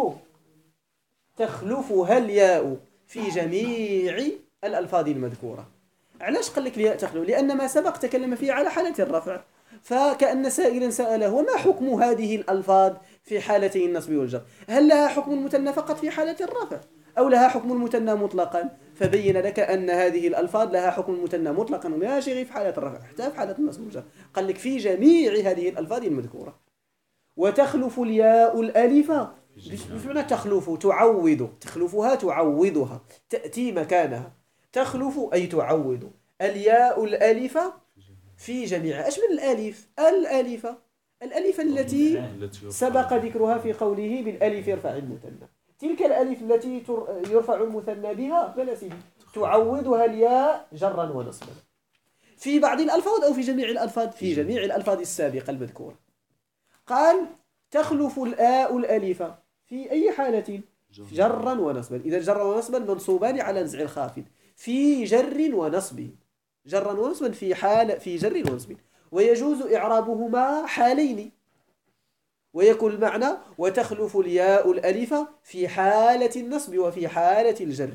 تخلفها الياء في جميع الألفاظ المذكورة. علاش قال لك الياء تخلف؟ لأن ما سبق تكلم فيه على حالة الرفع، فكأن سائلا سأله وما حكم هذه الألفاظ في حالتي النصب والجر؟ هل لها حكم المثنى فقط في حالة الرفع أو لها حكم المثنى مطلقا؟ فبين لك أن هذه الألفاظ لها حكم المثنى مطلقا وماشي في حالة الرفع حتى في حالة النصب والجر. قال لك في جميع هذه الألفاظ المذكورة. وتخلف الياء الألف، بمعنى تخلف تعوض، تخلفها تعوضها، تأتي مكانها. تخلف أي تعوض الياء الألف في جميع. أش من الألف؟ الألف التي سبق ذكرها في قوله بالألف يرفع المثنى. تلك الألف التي يرفع المثنى بها فلا سيدي تعوضها الياء جرا ونصبا في بعض الألفاظ أو في جميع الألفاظ؟ في جميع الألفاظ السابقة المذكورة. قال تخلف الآء الألف في أي حالة؟ جرا ونصبا. إذا جرا ونصبا منصوبان على نزع الخافض في جر ونصب، جرا ونصبا في جر ونصب، ويجوز إعرابهما حالين، ويكون المعنى وتخلف الياء الألف في حالة النصب وفي حالة الجر،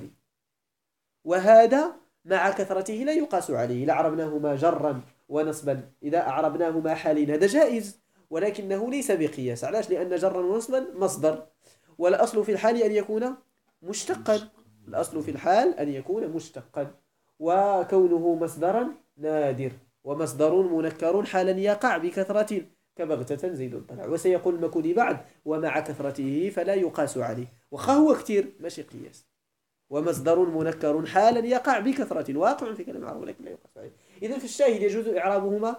وهذا مع كثرته لا يقاس عليه. لعربناهما جرا ونصبا إذا أعربناهما حالين هذا جائز، ولكنه ليس بقياس. علاش؟ لأن جرا ونصبا مصدر، والأصل في الحال أن يكون مشتقا، الأصل في الحال أن يكون مشتقا، وكونه مصدرا نادر، ومصدر منكر حالا يقع بكثرة كبغتة زيد طلع. وسيقول المكودي بعد ومع كثرته فلا يقاس عليه، وهو كثير ماشي قياس، ومصدر منكر حالا يقع بكثرة واقع في كلام العرب ولكن لا يقاس عليه. إذن في الشاهد يجوز إعرابهما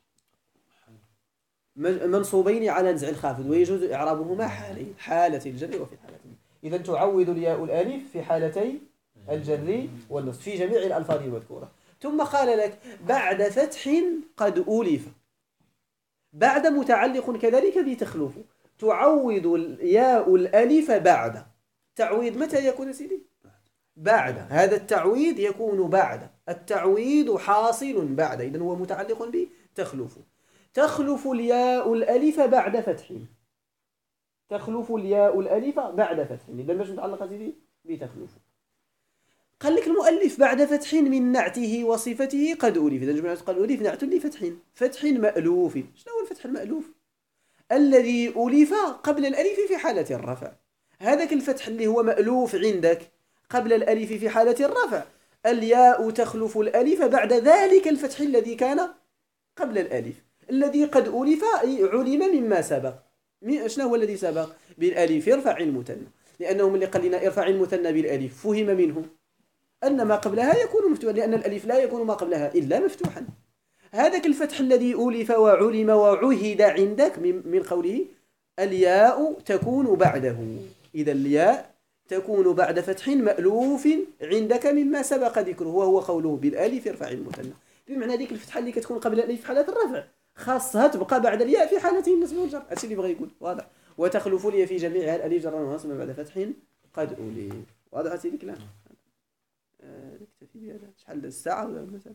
منصوبين على نزع الخافض، ويجوز إعرابهما حالين، حالة الجر وفي الحالة. إذا تعوض الياء الألف في حالتي الجر والنصب في جميع الألفاظ المذكورة. ثم قال لك بعد فتح قد أولف، بعد متعلق كذلك بتخلف، تعوض الياء الألف بعد. تعويض متى يكون سيدي؟ بعد. هذا التعويض يكون بعد، التعويض حاصل بعد، إذن هو متعلق بتخلف. تخلف الياء الألف بعد فتح، تخلف الياء الألف بعد فتح، إذن باش متعلقة سيدي بتخلف. قال لك المؤلف بعد فتح من نعته وصفته قد أولف، إذا جملة قد أولف نعت لفتح، فتح مألوف. شنو هو الفتح المألوف؟ الذي أولف قبل الألف في حالة الرفع. هذاك الفتح اللي هو مألوف عندك قبل الألف في حالة الرفع، الياء تخلف الألف بعد ذلك الفتح الذي كان قبل الألف، الذي قد أولف علم مما سبق. شنو هو الذي سبق؟ بالألف ارفع المثنى، لأنهم اللي قال لنا ارفع المثنى بالألف فهم منه أن ما قبلها يكون مفتوحا، لأن الألف لا يكون ما قبلها إلا مفتوحا. هذاك الفتح الذي أولف وعلم وعهد عندك من قوله الياء تكون بعده، إذا الياء تكون بعد فتح مألوف عندك مما سبق ذكره، وهو قوله بالألف ارفع المثنى، بمعنى ذيك الفتحة اللي كتكون قبل الألف في حالة الرفع خاصها تبقى بعد الياء في حالته النصب والجر. هادشي اللي بغى يقول واضح. وتخلف لي في جميعها الألف جرا ونصبا بعد فتح قد أولف. واضح هادشي الكلام؟ نكتفي بهذا. شحال الساعة ولا مثلا؟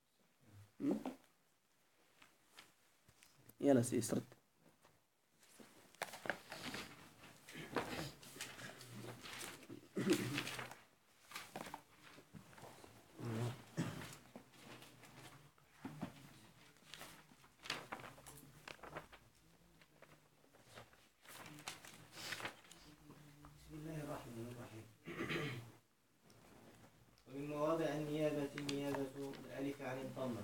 يلا سيسرد. ومن مواضع النيابة نيابة الألف عن الضمة،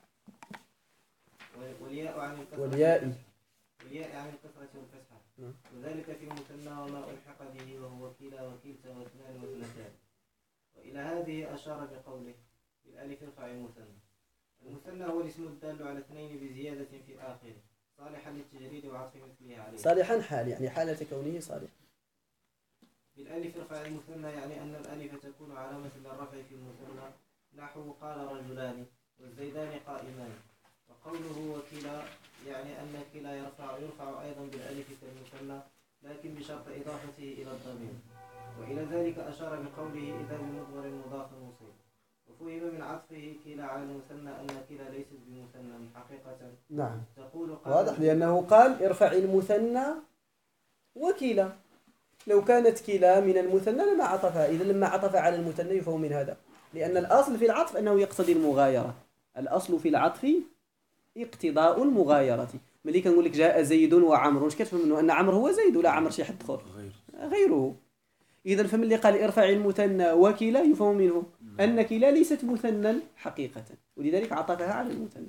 والياء عن الكسرة، والياء عن الكسرة والفتحة، وذلك في المثنى وما ألحق به وهو كلا وكلتا واثنان واثنتان. وإلى هذه أشار بقوله بالألف ارفع المثنى. المثنى هو الاسم الدال على اثنين بزيادة في آخره، صالحا للتجريد وعطف مثله عليه. صالحا حال، يعني حالة كونه صالح. بالألف ارفع المثنى يعني أن الألف تكون علامة للرفع في المثنى، نحو قال رجلان والزيدان قائمان. وقوله وكلا يعني أن كلا يرفع أيضا بالألف كالمثنى، لكن بشرط إضافته إلى الضمير. وإلى ذلك أشار بقوله إذا بمضمر مضاف وصيل. وفهم من عطفه كلا على المثنى أن كلا ليست بمثنى حقيقة. نعم تقول واضح، لأنه قال ارفع المثنى وكلا، لو كانت كلا من المثنى لما عطفها، إذا لما عطف على المثنى يفهم من هذا، لأن الأصل في العطف أنه يقتضي المغايرة. الأصل في العطف اقتضاء المغايرة. ملي كنقول لك جاء زيد وعمر، واش كتفهم منه؟ أن عمر هو زيد ولا عمر شي حد آخر غيره. إذا فملي قال ارفع المثنى وكلا يفهم منه أن كلا ليست مثنى حقيقة، ولذلك عطفها على المثنى.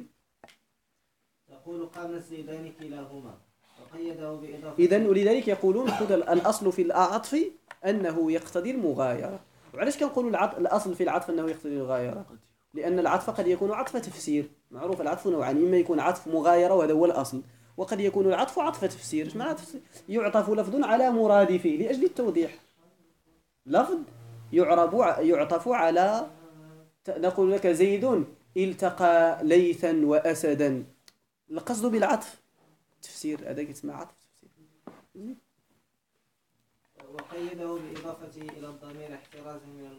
تقول قام الزيدان كلاهما وقيده بإضافة. إذن ولذلك يقولون خذ الأصل في العطف أنه يقتضي المغايرة. وعلاش كنقولوا الأصل في العطف أنه يقتضي المغايرة؟ لأن العطف قد يكون عطف تفسير، معروف العطف نوعان، إما يكون عطف مغايرة وهذا هو الأصل، وقد يكون العطف عطف تفسير. ايش معنى تفسير؟ يعطف لفظ على مرادفه لأجل التوضيح. لفظ يعطف على، نقول لك زيد التقى ليثا وأسدا، القصد بالعطف تفسير، هذا يسمى عطف تفسير. وقيده بإضافته إلى الضمير احترازا من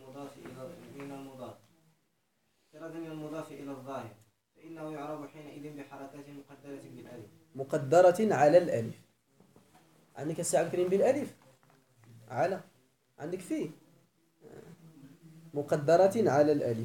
المضاف إلى الظاهر، فإنه يعرب حينئذ بحركة مقدرة بالألف، مقدرة على الألف. عندك الساعة الكريم بالألف على، عندك فيه مقدرة على الألف.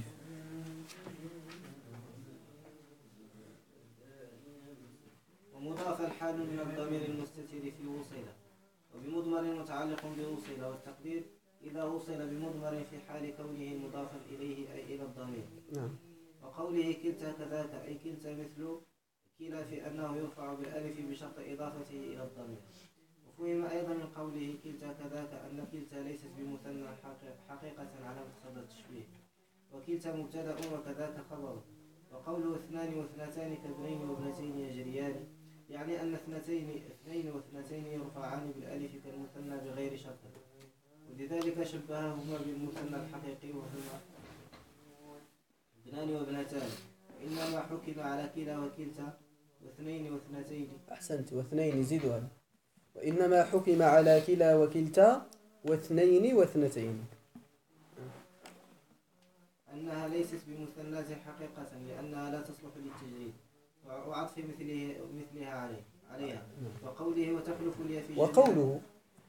ومضاف الحال من الضمير المستتر في وصيلة، وبمضمر متعلق بوصيلة، والتقدير إذا وصل بمضمر في حال كونه مضافا إليه أي إلى الضمير. نعم. وقوله كلتا كذاك أي كلتا مثل كلا في أنه يرفع بالألف بشرط إضافته إلى الضمير. وفهم أيضا من قوله كلتا كذاك أن كلتا ليست بمثنى حقيقة على مقتضى التشبيه، وكلتا مبتدأ وكذاك خبر. وقوله اثنان واثنتان كابنين وابنتين يجريان يعني أن اثنين واثنتين يرفعان بالألف كالمثنى بغير شرط، ولذلك شبههما بالمثنى الحقيقي ابنان وابنتان. إنما حكم على كلا وكلتا واثنين واثنتين. أحسنت، واثنين زيدوا هذا. وإنما حكم على كلا وكلتا واثنين واثنتين. أنها ليست بمثنات حقيقة لأنها لا تصلح للتجريد وعطف مثلها عليها. وقوله وتخلف الياء في وقوله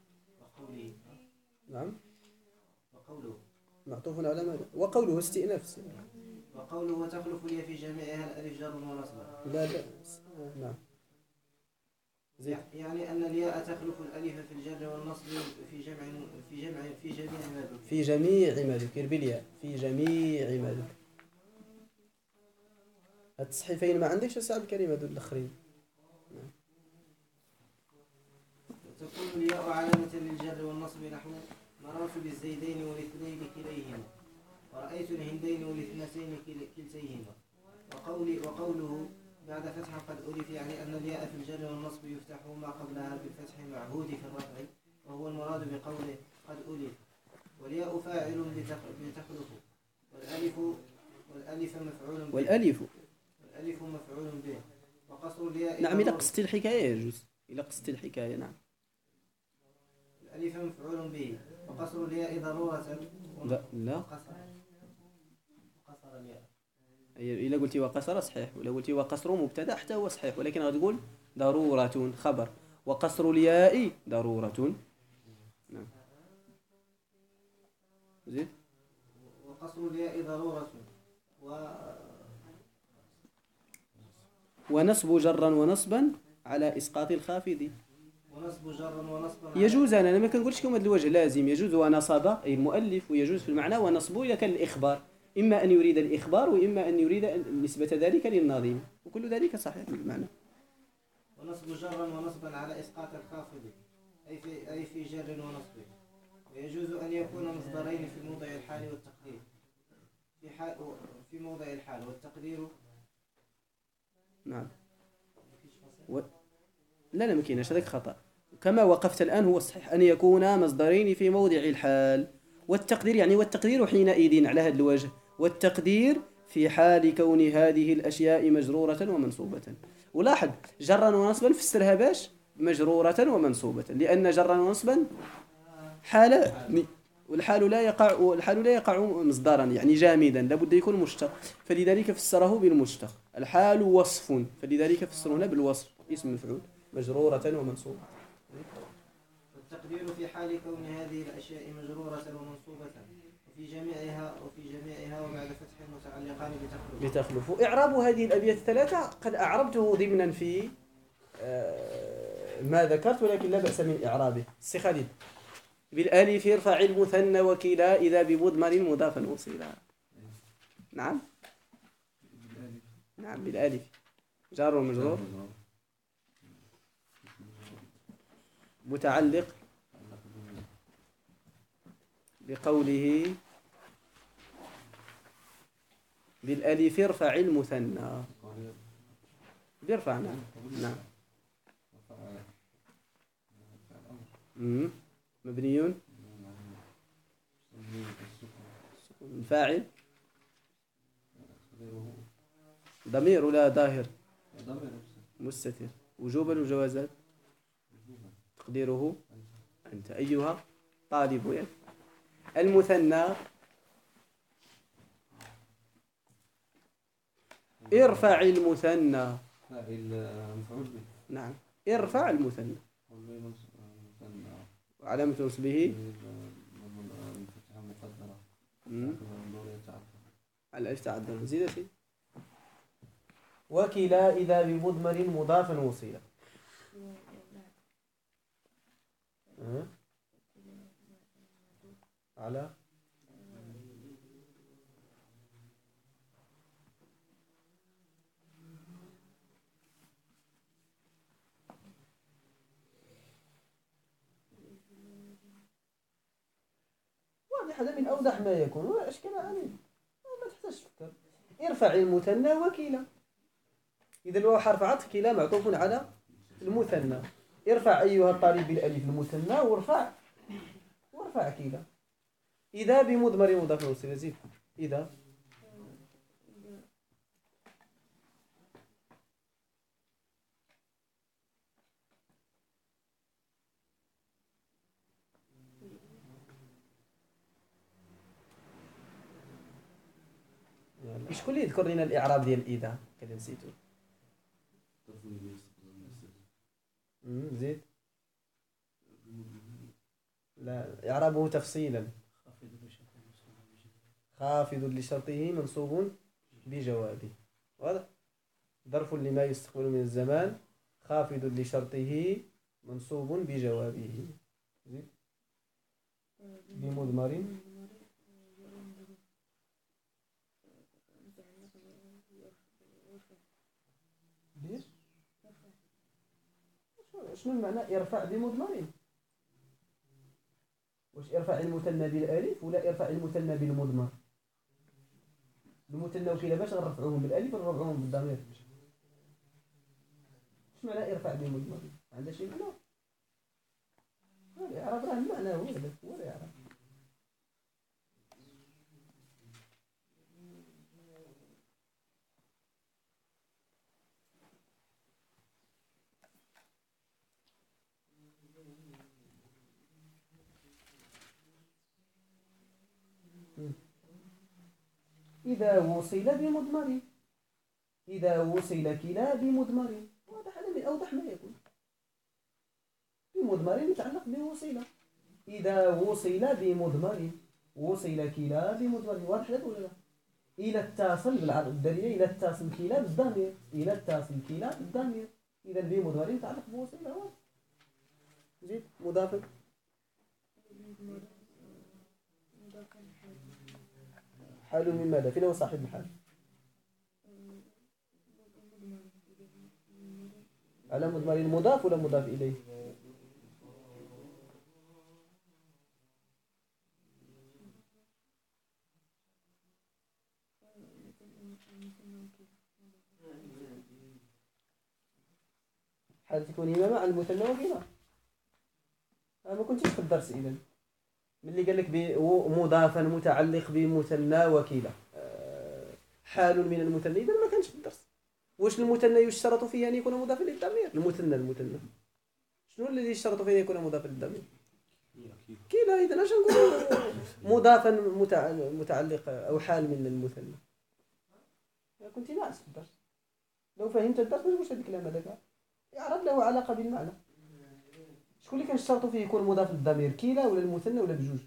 نعم وقوله معطوف على ماذا؟ وقوله استئناف. وقوله وتخلف الياء في جميعها الألف جر ونصب. لا نعم زيد. يعني أن الياء تخلف الألف في الجر والنصب في جميع ما ذكر بالياء في جميع ما ذكر. هاد التصحيفين ما عندكش سعد الكريم هادو الاخرين. تكون الياء علامة للجر والنصب نحو مررت بالزيدين والاثنين كليهما ورأيت الهندين والاثنتين كلتيهما. وقوله بعد فتح قد ألف يعني أن الياء في الجر والنصب يفتح ما قبلها بالفتح المعهود في الرفع وهو المراد بقوله قد ألف. والياء فاعل بتخلف والألف مفعول به وقصر الياء نعم إلى قصة الحكاية يجوز. إلى قصة الحكاية نعم. الألف مفعول به وقصر الياء ضرورة. لا قصر الياء. إلا قلتي وقصر صحيح، ولا قلتي وقصر مبتدا حتى هو صحيح، ولكن غتقول ضرورة خبر وقصر الياء ضرورة. نعم زيد. وقصر الياء ضرورة ونصب جرا ونصبا على إسقاط الخافض. ونصب جرا ونصبا يجوز. أنا ما كنقولش لكم هذا الوجه لازم. يجوز ونصب أي المؤلف، ويجوز في المعنى ونصب إذا كان الإخبار، إما أن يريد الإخبار وإما أن يريد نسبة ذلك للناظم، وكل ذلك صحيح بالمعنى. ونصب جرا ونصبا على إسقاط الخافض أي في جر ونصب. ويجوز أن يكون مصدرين في موضع الحال والتقدير في موضع الحال والتقدير. نعم لا ما كايناش، هذاك خطأ. كما وقفت الآن هو الصحيح أن يكون مصدرين في موضع الحال والتقدير، يعني والتقدير حينئذ على هذا الوجه، والتقدير في حال كون هذه الأشياء مجرورة ومنصوبة. ولاحظ جرا ونصبا فسرها باش مجرورة ومنصوبة، لأن جرا ونصبا حال، والحال لا يقع مصدرا يعني جامدا، لابد يكون مشتق، فلذلك فسره بالمشتق. الحال وصف، فلذلك فسرنا بالوصف اسم مفعول مجرورة ومنصوبة. التقدير في حال كون هذه الأشياء مجرورة ومنصوبة وفي جميعها وبعد فتح متعلقان بتخلف. إعراب هذه الأبيات الثلاثة قد أعربته ضمنا في ما ذكرت، ولكن لا بأس من إعرابه. السي خالد بالالف ارفع المثنى وكلا إذا بمضمر مضافا وصيلا. نعم بالالف جار ومجرور متعلق بقوله بالالف ارفع المثنى. بيرفع نعم مبني الفاعل ضمير ولا ظاهر؟ مستتر وجوبا وجوازا تقديره أنت أيها طالب يعني. المثنى ارفع المثنى. نعم ارفع المثنى وعلامة نصبه الألف تعدل زيادة. وكلا إذا بمضمر مضافا وصيلا. على واضح، هذا من أوضح ما يكون ولا أشكال عليه، ما تحتاج تفكر. ارفع المثنى وكلا، إذا الواو حرف عطف، كلا معطوف على المثنى. ارفع أيها الطالب بالألف المثنى وارفع كلا. إذا بمضمر مضاف وصيلا. زيد إذا شكون اللي يذكر لنا الإعراب ديال إذا كذا نسيتو؟ زيد. لا، إعرابه تفصيلا. خافض لشرطه منصوب بجوابه. واضح؟ ظرف لما يستقبل من الزمان خافض لشرطه منصوب بجوابه. زيد. بمضمر شنو المعنى يرفع بمضمر؟ واش يرفع المثنى بالالف ولا يرفع المثنى بالمضمر؟ المثنى وكيلا باش نرفعوهم بالالف ونرفعوهم بالضمير؟ اش معنى يرفع بمضمر؟ عندها شي معنى؟ الاعراب راه المعنى هو هذا، هو الاعراب. إذا وصل بمضمر، إذا وصل كلا بمضمر، واضح، هذا من أوضح ما يكون. بمضمر يتعلق بوصل. إذا وصل بمضمر، وصل كلا بمضمر، واضح هذا ولا لا؟ إلى اتصل بالعرض الدليل، إلى اتصل كلا بالضمير، إلى اتصل كلا بالضمير، إذا بمضمر يتعلق بوصل. واضح. زيد مضاف. حال من ماذا؟ فين هو صاحب الحال؟ على مضمر مضاف ولا مضاف إليه؟ حال تكون إمامة على المثنى وكلا. ما كنتش في الدرس إذن ملي قال لك مضافا متعلق بمثنى وكلا، حال من المثنى، إذا ما كانش في الدرس. واش المثنى يشترط فيه أن يكون مضافا للضمير؟ المثنى شنو الذي يشترط فيه أن يكون مضافا للضمير؟ كلا. إذا اش نقول مضافا متعلق أو حال من المثنى؟ كنت ناقص في الدرس. لو فهمت الدرس ما نقولش هذا الكلام هذاك. يعرف له علاقة بالمعنى. شكون اللي كان الشرط فيه يكون مضاف للضمير؟ كلا ولا المثنى ولا بجوج؟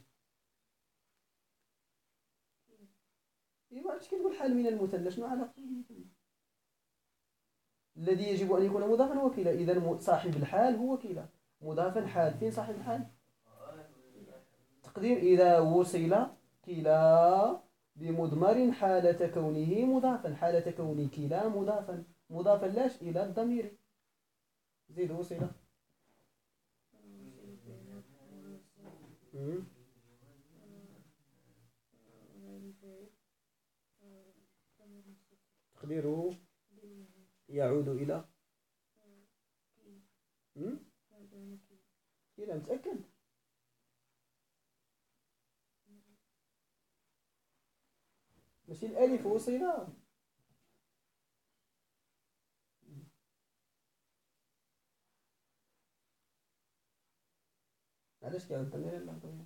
ايوا علاش كتقول حال من المثنى؟ شنو علاقه بالمثنى؟ الذي يجب ان يكون مضافا هو كلا. اذا صاحب الحال هو كلا. مضافا حال، فين صاحب الحال؟ تقدير اذا وصل كلا بمضمر حالة كونه مضافا، حالة كون كلا مضافا لاش الى الضمير. زيد وصل. تقديره يعود إلى كلا. متأكد؟ ماشي الألف وصلة. علاش كيعود الضمير إلى الضمير؟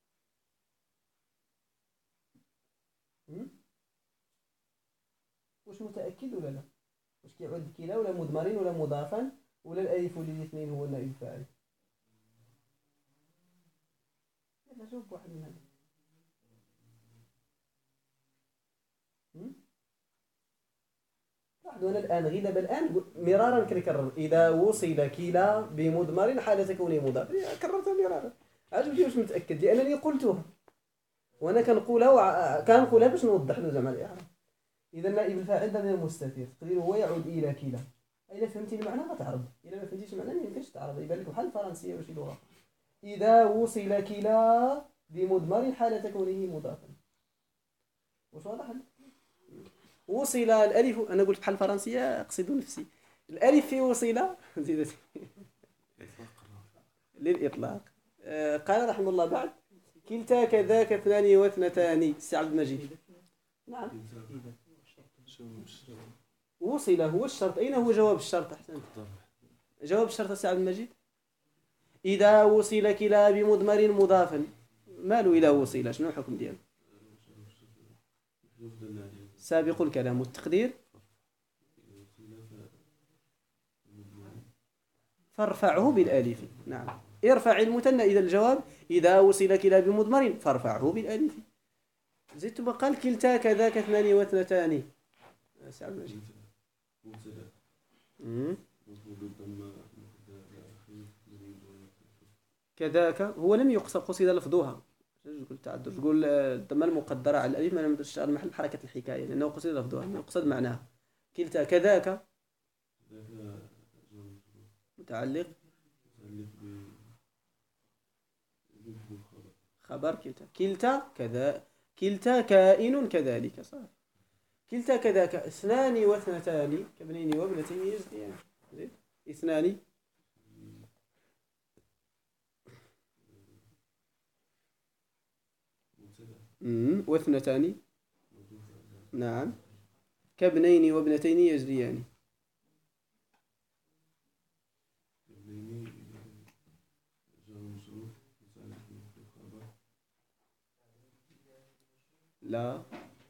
واش متأكد ولا لا؟ واش كيعود كلا ولا مضمرين ولا مضافا ولا الألف للاثنين هو النائب الفاعل؟ لا جاوب واحد من هذا. وانا الآن غير دابا الآن مرارا كنكرر إذا وصل كلا بمضمر حالة كونه مضاف. كررتها مرارا. عجبني واش متأكد لأنني قلتها وأنا كنقولها باش نوضح له زعما الإعراب. إذا النائب الفاعل ضمير مستتر تقديره هو يعود إلى كلا. إذا فهمتي المعنى غتعرض، إذا ما فهمتيش المعنى ما يمكنش تعرض. يبان لك بحال الفرنسية وشي لغة. إذا وصل كلا بمضمر حالة كونه مضافا. واش واضح؟ وصل الألف، أنا قلت بحال الفرنسية أقصد نفسي. الألف في وصل زيدت للإطلاق. قال رحمه الله بعد كلتا كذاك اثنان واثنتان. سي عبد المجيد. نعم. وصل هو الشرط. أين هو جواب الشرط؟ أحسنت. جواب الشرط سي عبد المجيد إذا وصل كلا بمضمر مضافا. ماله إذا وصل؟ شنو الحكم ديالو؟ سابق الكلام. والتقدير فارفعه بالالف. نعم، ارفع المثنى إذا الجواب إذا وصل كلا بمضمر فارفعه بالالف. زدت قال كلتا كذاك اثنان واثنتان. سعد المجيد. كذاك هو لم يقصد، قصد لفظها. تقول تعذر، تقول الضمه المقدره على الالف ما لم تشتغل محل حركه الحكايه لانه قصد لفظها ما يقصد معناها. كلتا كذاك متعلق خبر كلتا. كلتا كذا، كلتا كائن كذلك. صح. كلتا كذاك اثنان واثنتان كابنين وابنتين يزديان. اثنان واثنتان. نعم، كابنين وابنتين يجريان. لا،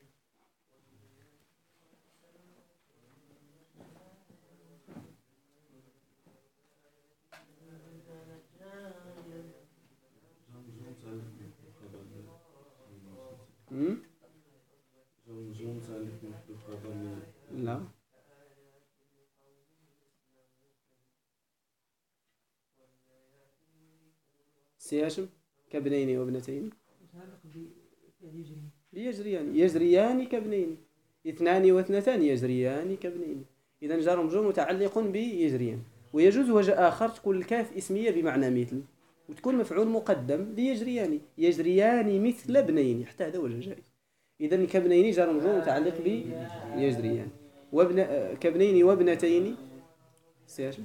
لا، سي هاشم كابنين وابنتين يجريان. يجريان كابنين. اثنان واثنتان يجريان كابنين. إذا جار ومجرور متعلق بيجريان. ويجوز وجه آخر تكون الكاف اسمية بمعنى مثل وتكون مفعول مقدم ليجريان. يجريان مثل ابنين، حتى هذا وجه جائز. إذا كابنين جار ومجرور متعلق بيجريان. كابنين وابنتين سياشم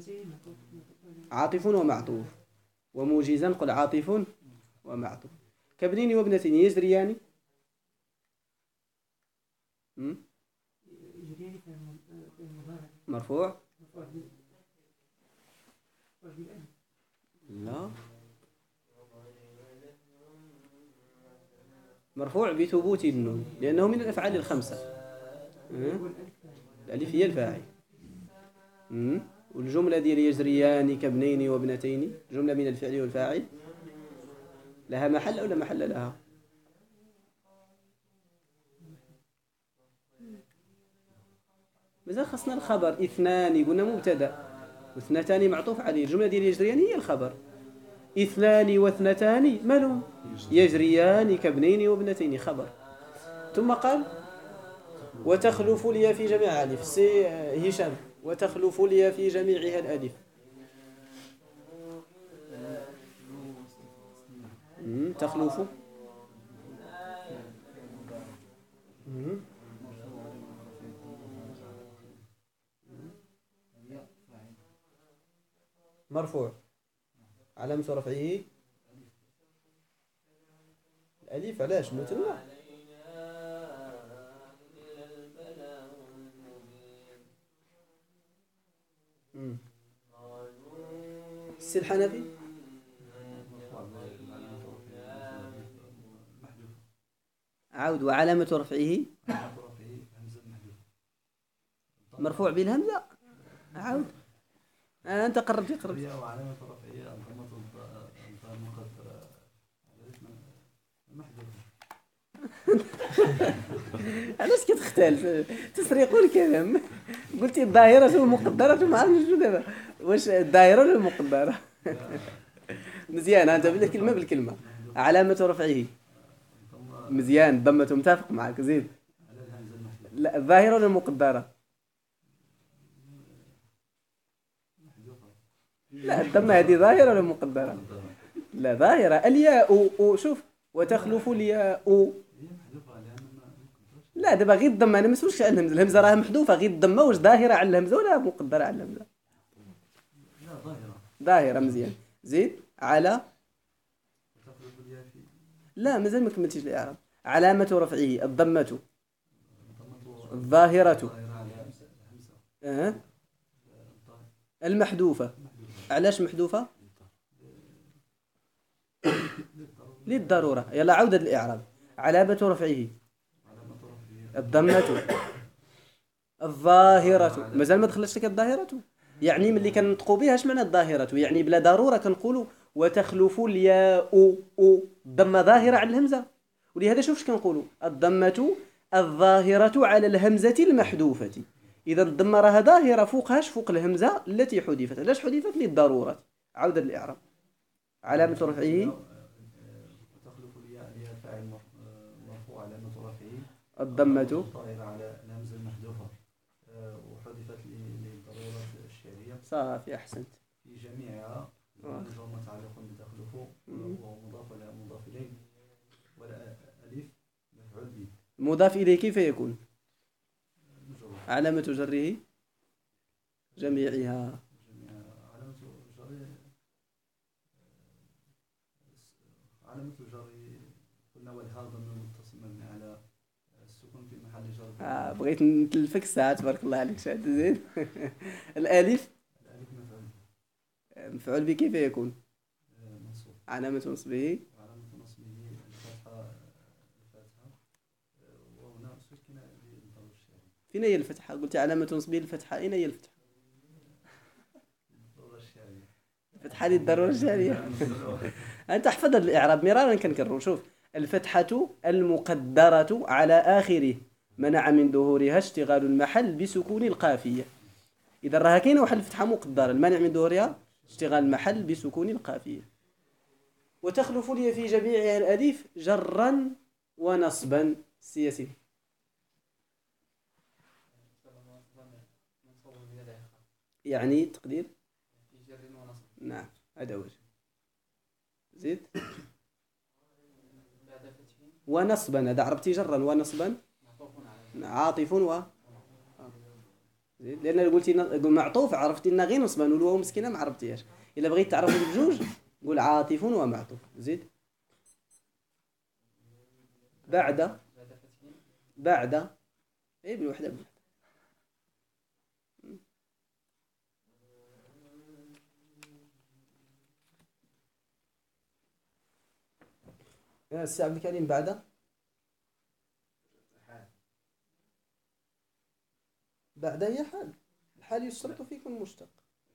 عاطف ومعطوف. وموجزا قل عاطف ومعطوف. كابنين وابنتين يجريان مرفوع. لا، مرفوع بثبوت النون لأنه من الأفعال الخمسة. الألف هي الفاعل. والجملة ديال يجريان كابنين وابنتين جملة من الفعل والفاعل لها محل أو لا محل لها؟ مازال خصنا الخبر. اثنان قلنا مبتدا واثنتان معطوف عليه. الجملة ديال يجريان هي الخبر. اثنان واثنتان مالهم؟ يجريان كابنين وابنتين خبر. ثم قال وتخلف لي في جميع الألف. سي هشام وتخلف لي في جميعها الألف. تخلف مرفوع علامة رفعه الألف. علاش مثنى؟ السي الحنفي عود. وعلامة رفعه مرفوع بالهمزة. عود. أنت قربت. وعلامة رفعه المقدرة محذوفة. علاش كتختلف؟ تسرقوا الكلام. قلتي الظاهرة والمقدرة ما عرفتش شنو دابا، واش الظاهرة ولا المقدرة؟ مزيان، أنت بالكلمة بالكلمة. علامة رفعه مزيان ضمته متفق معك. زيد. لا، الظاهرة ولا المقدرة؟ لا، الضمة هذه ظاهرة ولا مقدرة؟ لا، ظاهرة. الياء شوف وتخلف الياء. لا، دابا غير الضمة. أنا ما مسولش على الهمزة. الهمزة راها محذوفة. غير الضمة واش ظاهرة على الهمزة ولا مقدرة على الهمزة؟ لا، ظاهرة. ظاهرة. مزيان. زيد. على. لا، مازال ما كملتيش الإعراب. علامة رفعه الضمة الظاهرة المحذوفة. علاش محذوفة؟ للضرورة. يلا عودة الإعراب. علامة رفعه الضمة الظاهرة مازال ما دخلتش لك الظاهرة. يعني ملي كنطقوا بها اش معنى الظاهرة؟ يعني بلا ضرورة كنقولوا وتخلف الياء الضمة ظاهرة على الهمزة. ولهذا شوف اش كنقولوا الضمة الظاهرة على الهمزة المحذوفة. إذا الضمة راها ظاهرة فوقهاش فوق الهمزة التي حذفت. علاش حذفت؟ للضرورة. عودة للإعراب. علامة رفعه وتخلف الياء فاعل مرفوع علامة رفعه الضمة طائرة على الهمزة المحذوفة وحذفت للضرورة الشعرية صافي أحسنت. في جميعها مجرور متعلق بتخلف وهو مضاف ولا مضاف إليه ولا ألف مفعول به. المضاف إليه كيف يكون؟ مجرور. علامة جره جميعها. علامة الجر قلنا والهاء ضمير متصل مبني على السكون في محل جر. بغيت نتلفك الساعة تبارك الله عليك. شاد زين. الألف مفعول به كيف يكون؟ منصوب. علامة نصبه وعلامة نصبه الفتحة وهنا سكن للضرورة الشعرية. فين هي الفتحة؟ قلت علامة نصبه الفتحة. أين هي الفتحة؟ الضرورة الشعرية. الفتحة للضرورة الشعرية. أنت احفظ الإعراب مرارا كنكرروا. شوف الفتحة المقدرة على آخره منع من ظهورها اشتغال المحل بسكون القافية. إذا راها كاينة واحد الفتحة مقدرة المانع من ظهورها اشتغال المحل بسكون القافية. وتخلف لي في جميعها الألف جرا ونصبا. سياسي يعني تقدير نعم هذا وجه. زيد ونصبا هذا عرفتي جرا ونصبا عاطف زيد لأن قلتي معطوف عرفتي إنها غير نصبا والواو مسكينة ما عرفتيهاش. إلا بغيت تعرفوا بجوج قول عاطف ومعطوف. زيد بعد اي بالوحدة يا السي عبد الكريم. بعد هي حال. الحال يشترط فيه يكون مشتق.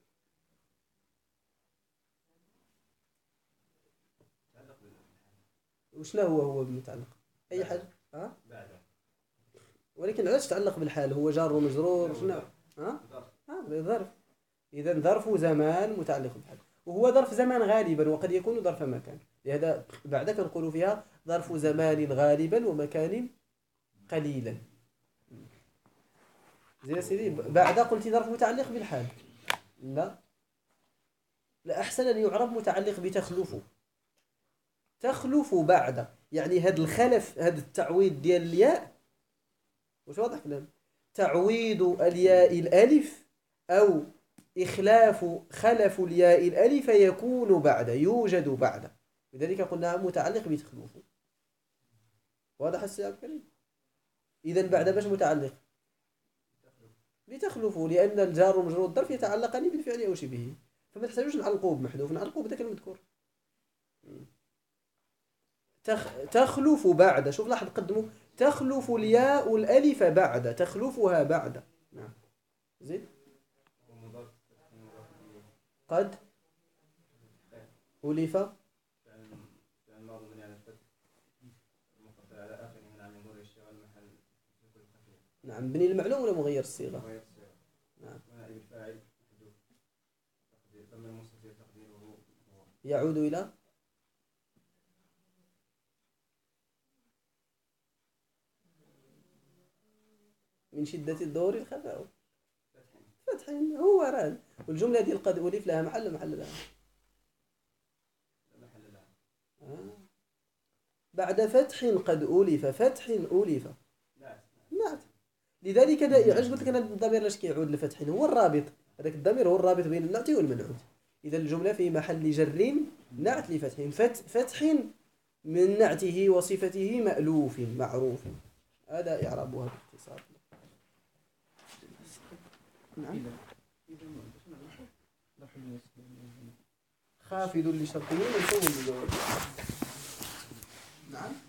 وش لا هو متعلق أي حاجة ولكن علاش تعلق بالحال؟ هو جار ومجرور شنو بالظرف. إذا ظرف زمان متعلق بالحال وهو ظرف زمان غالبا وقد يكون ظرف مكان. لهذا بعد كنقولوا فيها ظرف زمان غالبا ومكان قليلا. زي سيدي بعد قلت ظرف متعلق بالحال. لا أحسن أن يعرب متعلق بتخلف. تخلف بعد يعني هذا الخلف هذا التعويض ديال الياء. واش واضح كلام؟ تعويض الياء الألف أو إخلاف خلف الياء الألف يكون بعد يوجد بعد. لذلك قلنا متعلق بتخلف. واضح السياق الكريم؟ إذن بعد باش متعلق بتخلفه لأن الجار ومجرور الظرف يتعلقان بالفعل أو شبهه فما تحتاجوش نعلقوه بمحذوف نعلقوه بذاك المذكور. تخلف بعد. شوف لاحظ قدموا تخلف الياء الألف بعد تخلفها بعد. نعم زيد قد ألف نعم بني المعلوم ولا مغير الصيغة؟ نعم يعود إلى من شدة الدور الخفاء فتح هو راد. والجملة دي قد ألف لها محل لها بعد فتح قد ألف فتح ألف نعت. لذلك علاش قلت لك انا الضمير لاش كيعود لفتح هو الرابط. هذاك الضمير هو الرابط بين النعت والمنعوت. اذا الجمله في محل جر نعت لفتح فتح من نعته وصفته مألوف معروف. هذا اعرابها باختصار. نعم خافض لشرطه منصوب بجواب. نعم